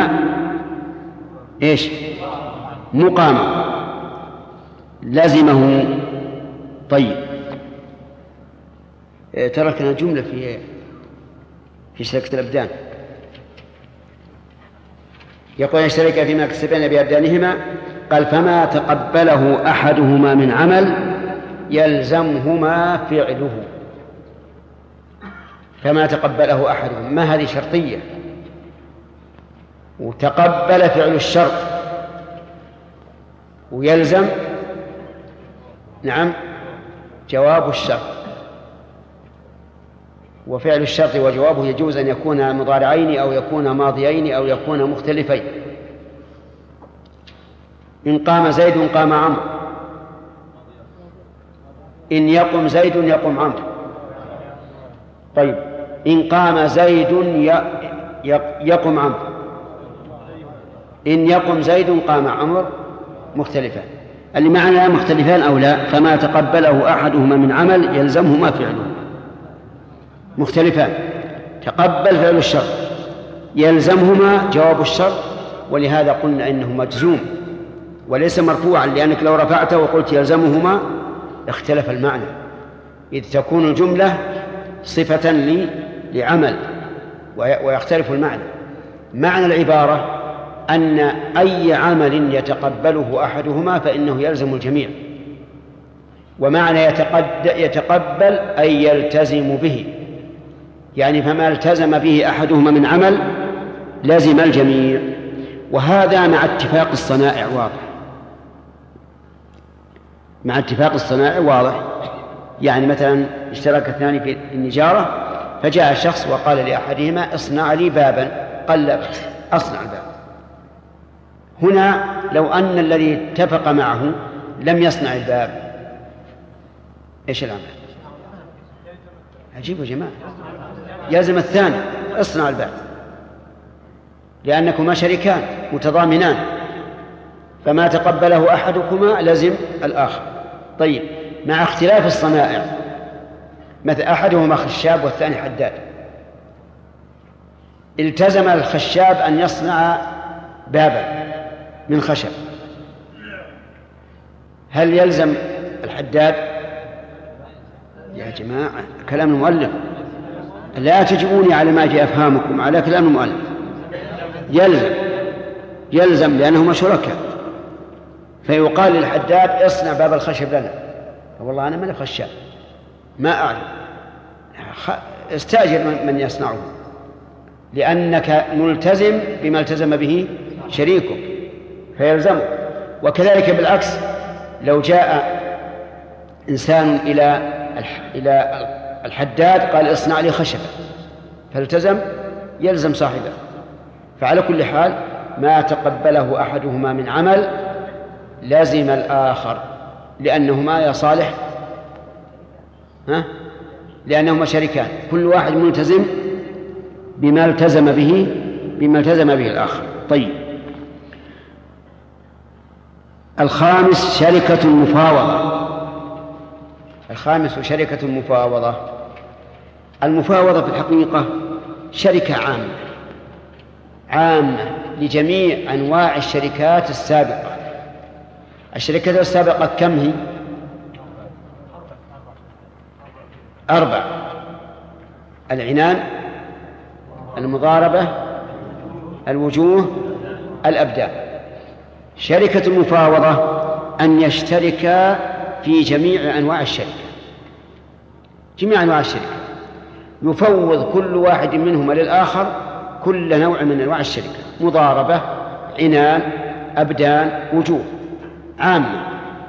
مقامه لازمه. طيب، تركنا جملة في شركة الأبدان. يقول يشترك فيما كسبن بأبدانهما، قال فما تقبله أحدهما من عمل يلزمهما فعله. فما تقبله أحدهما، ما هذه شرطية، وتقبل فعل الشرط، ويلزم جواب الشرط. وفعل الشرط وجوابه يجوز أن يكون مضارعين أو يكون ماضيين أو يكون مختلفين. إن قام زيد قام عمرو، إن يقم زيد يقم عمرو. طيب، إن قام زيد يقم عمرو، إن يقم زيد قام عمرو، مختلفان. اللي معنى مختلفان أو لا، فما تقبله أحدهما من عمل يلزمهما فعله. مختلفان، تقبل فعل الشرط، يلزمهما جواب الشرط، ولهذا قلنا إنه مجزوم وليس مرفوعا، لأنك لو رفعته وقلت يلزمهما اختلف المعنى، إذ تكون الجملة صفة لعمل ويختلف المعنى. معنى العبارة أن أي عمل يتقبله أحدهما فإنه يلزم الجميع، ومعنى يتقبل أي يلتزم به، يعني فما التزم به أحدهما من عمل لازم الجميع. وهذا مع اتفاق الصنائع واضح، مع اتفاق الصنائع واضح. يعني مثلا اشترك اثنان في النجارة، فجاء شخص وقال لأحدهما اصنع لي بابا، قال لا بأس أصنع الباب. هنا لو أن الذي اتفق معه لم يصنع الباب، إيش العمل؟ عجيب يا جماعة، يلزم الثاني اصنع الباب، لأنكما شريكان متضامنان. فما تقبله أحدكما لزم الآخر. طيب، مع اختلاف الصنائع، مثل أحدهما خشاب والثاني حداد، التزم الخشاب أن يصنع بابا من خشب، هل يلزم الحداد؟ يا جماعة كلام المؤلف، لا تجيبوني على ما جاء أفهامكم، على كلام المؤلف. يلزم لأنهما شركاء، فيقال للحداد اصنع باب الخشب لنا، والله أنا من خشاب ما أعلم، استأجر من يصنعه، لأنك ملتزم بما التزم به شريكك فيلزمه. وكذلك بالعكس، لو جاء إنسان إلى الحداد قال اصنع لي خشبا فالتزم، يلزم صاحبه. فعلى كل حال ما تقبله أحدهما من عمل لازم الآخر، لأنهما يا صالح لأنهما شريكان، كل واحد ملتزم بما التزم به الآخر. طيب، الخامس شركة المفاوضة. الخامس شركة المفاوضة. المفاوضة في الحقيقة شركة عامة لجميع أنواع الشركات السابقة. الشركات السابقة كم هي؟ 4: العنان، المضاربة، الوجوه، الأبدان. شركة المفاوضة أن يشتركا في جميع أنواع الشركة، جميع أنواع الشركة، يفوض كل واحد منهما للآخر كل نوع من أنواع الشركة، مضاربة، عنان، أبدان، وجوه، عامة.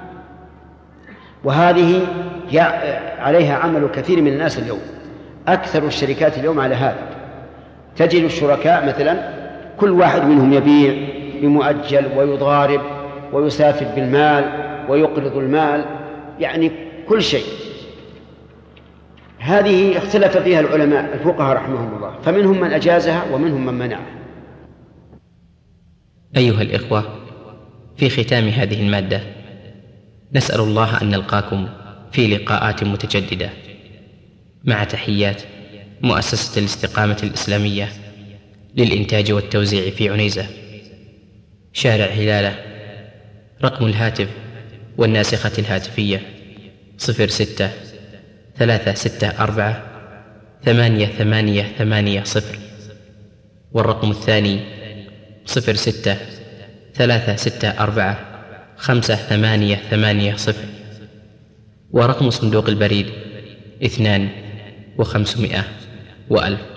وهذه عليها عمل كثير من الناس اليوم، أكثر الشركات اليوم على هذا. تجد الشركاء مثلا كل واحد منهم يبيع بمؤجل ويضارب ويسافر بالمال ويقرض المال، يعني كل شيء. هذه اختلف فيها العلماء الفقهاء رحمهم الله، فمنهم من أجازها ومنهم من منعها. أيها الإخوة، في ختام هذه المادة نسأل الله أن نلقاكم في لقاءات متجددة، مع تحيات مؤسسة الاستقامة الإسلامية للإنتاج والتوزيع في عنيزة، شارع هلالة. رقم الهاتف والناسخة الهاتفية 06-364-8880، والرقم الثاني 06-364-5880، ورقم صندوق البريد 2500 و1000.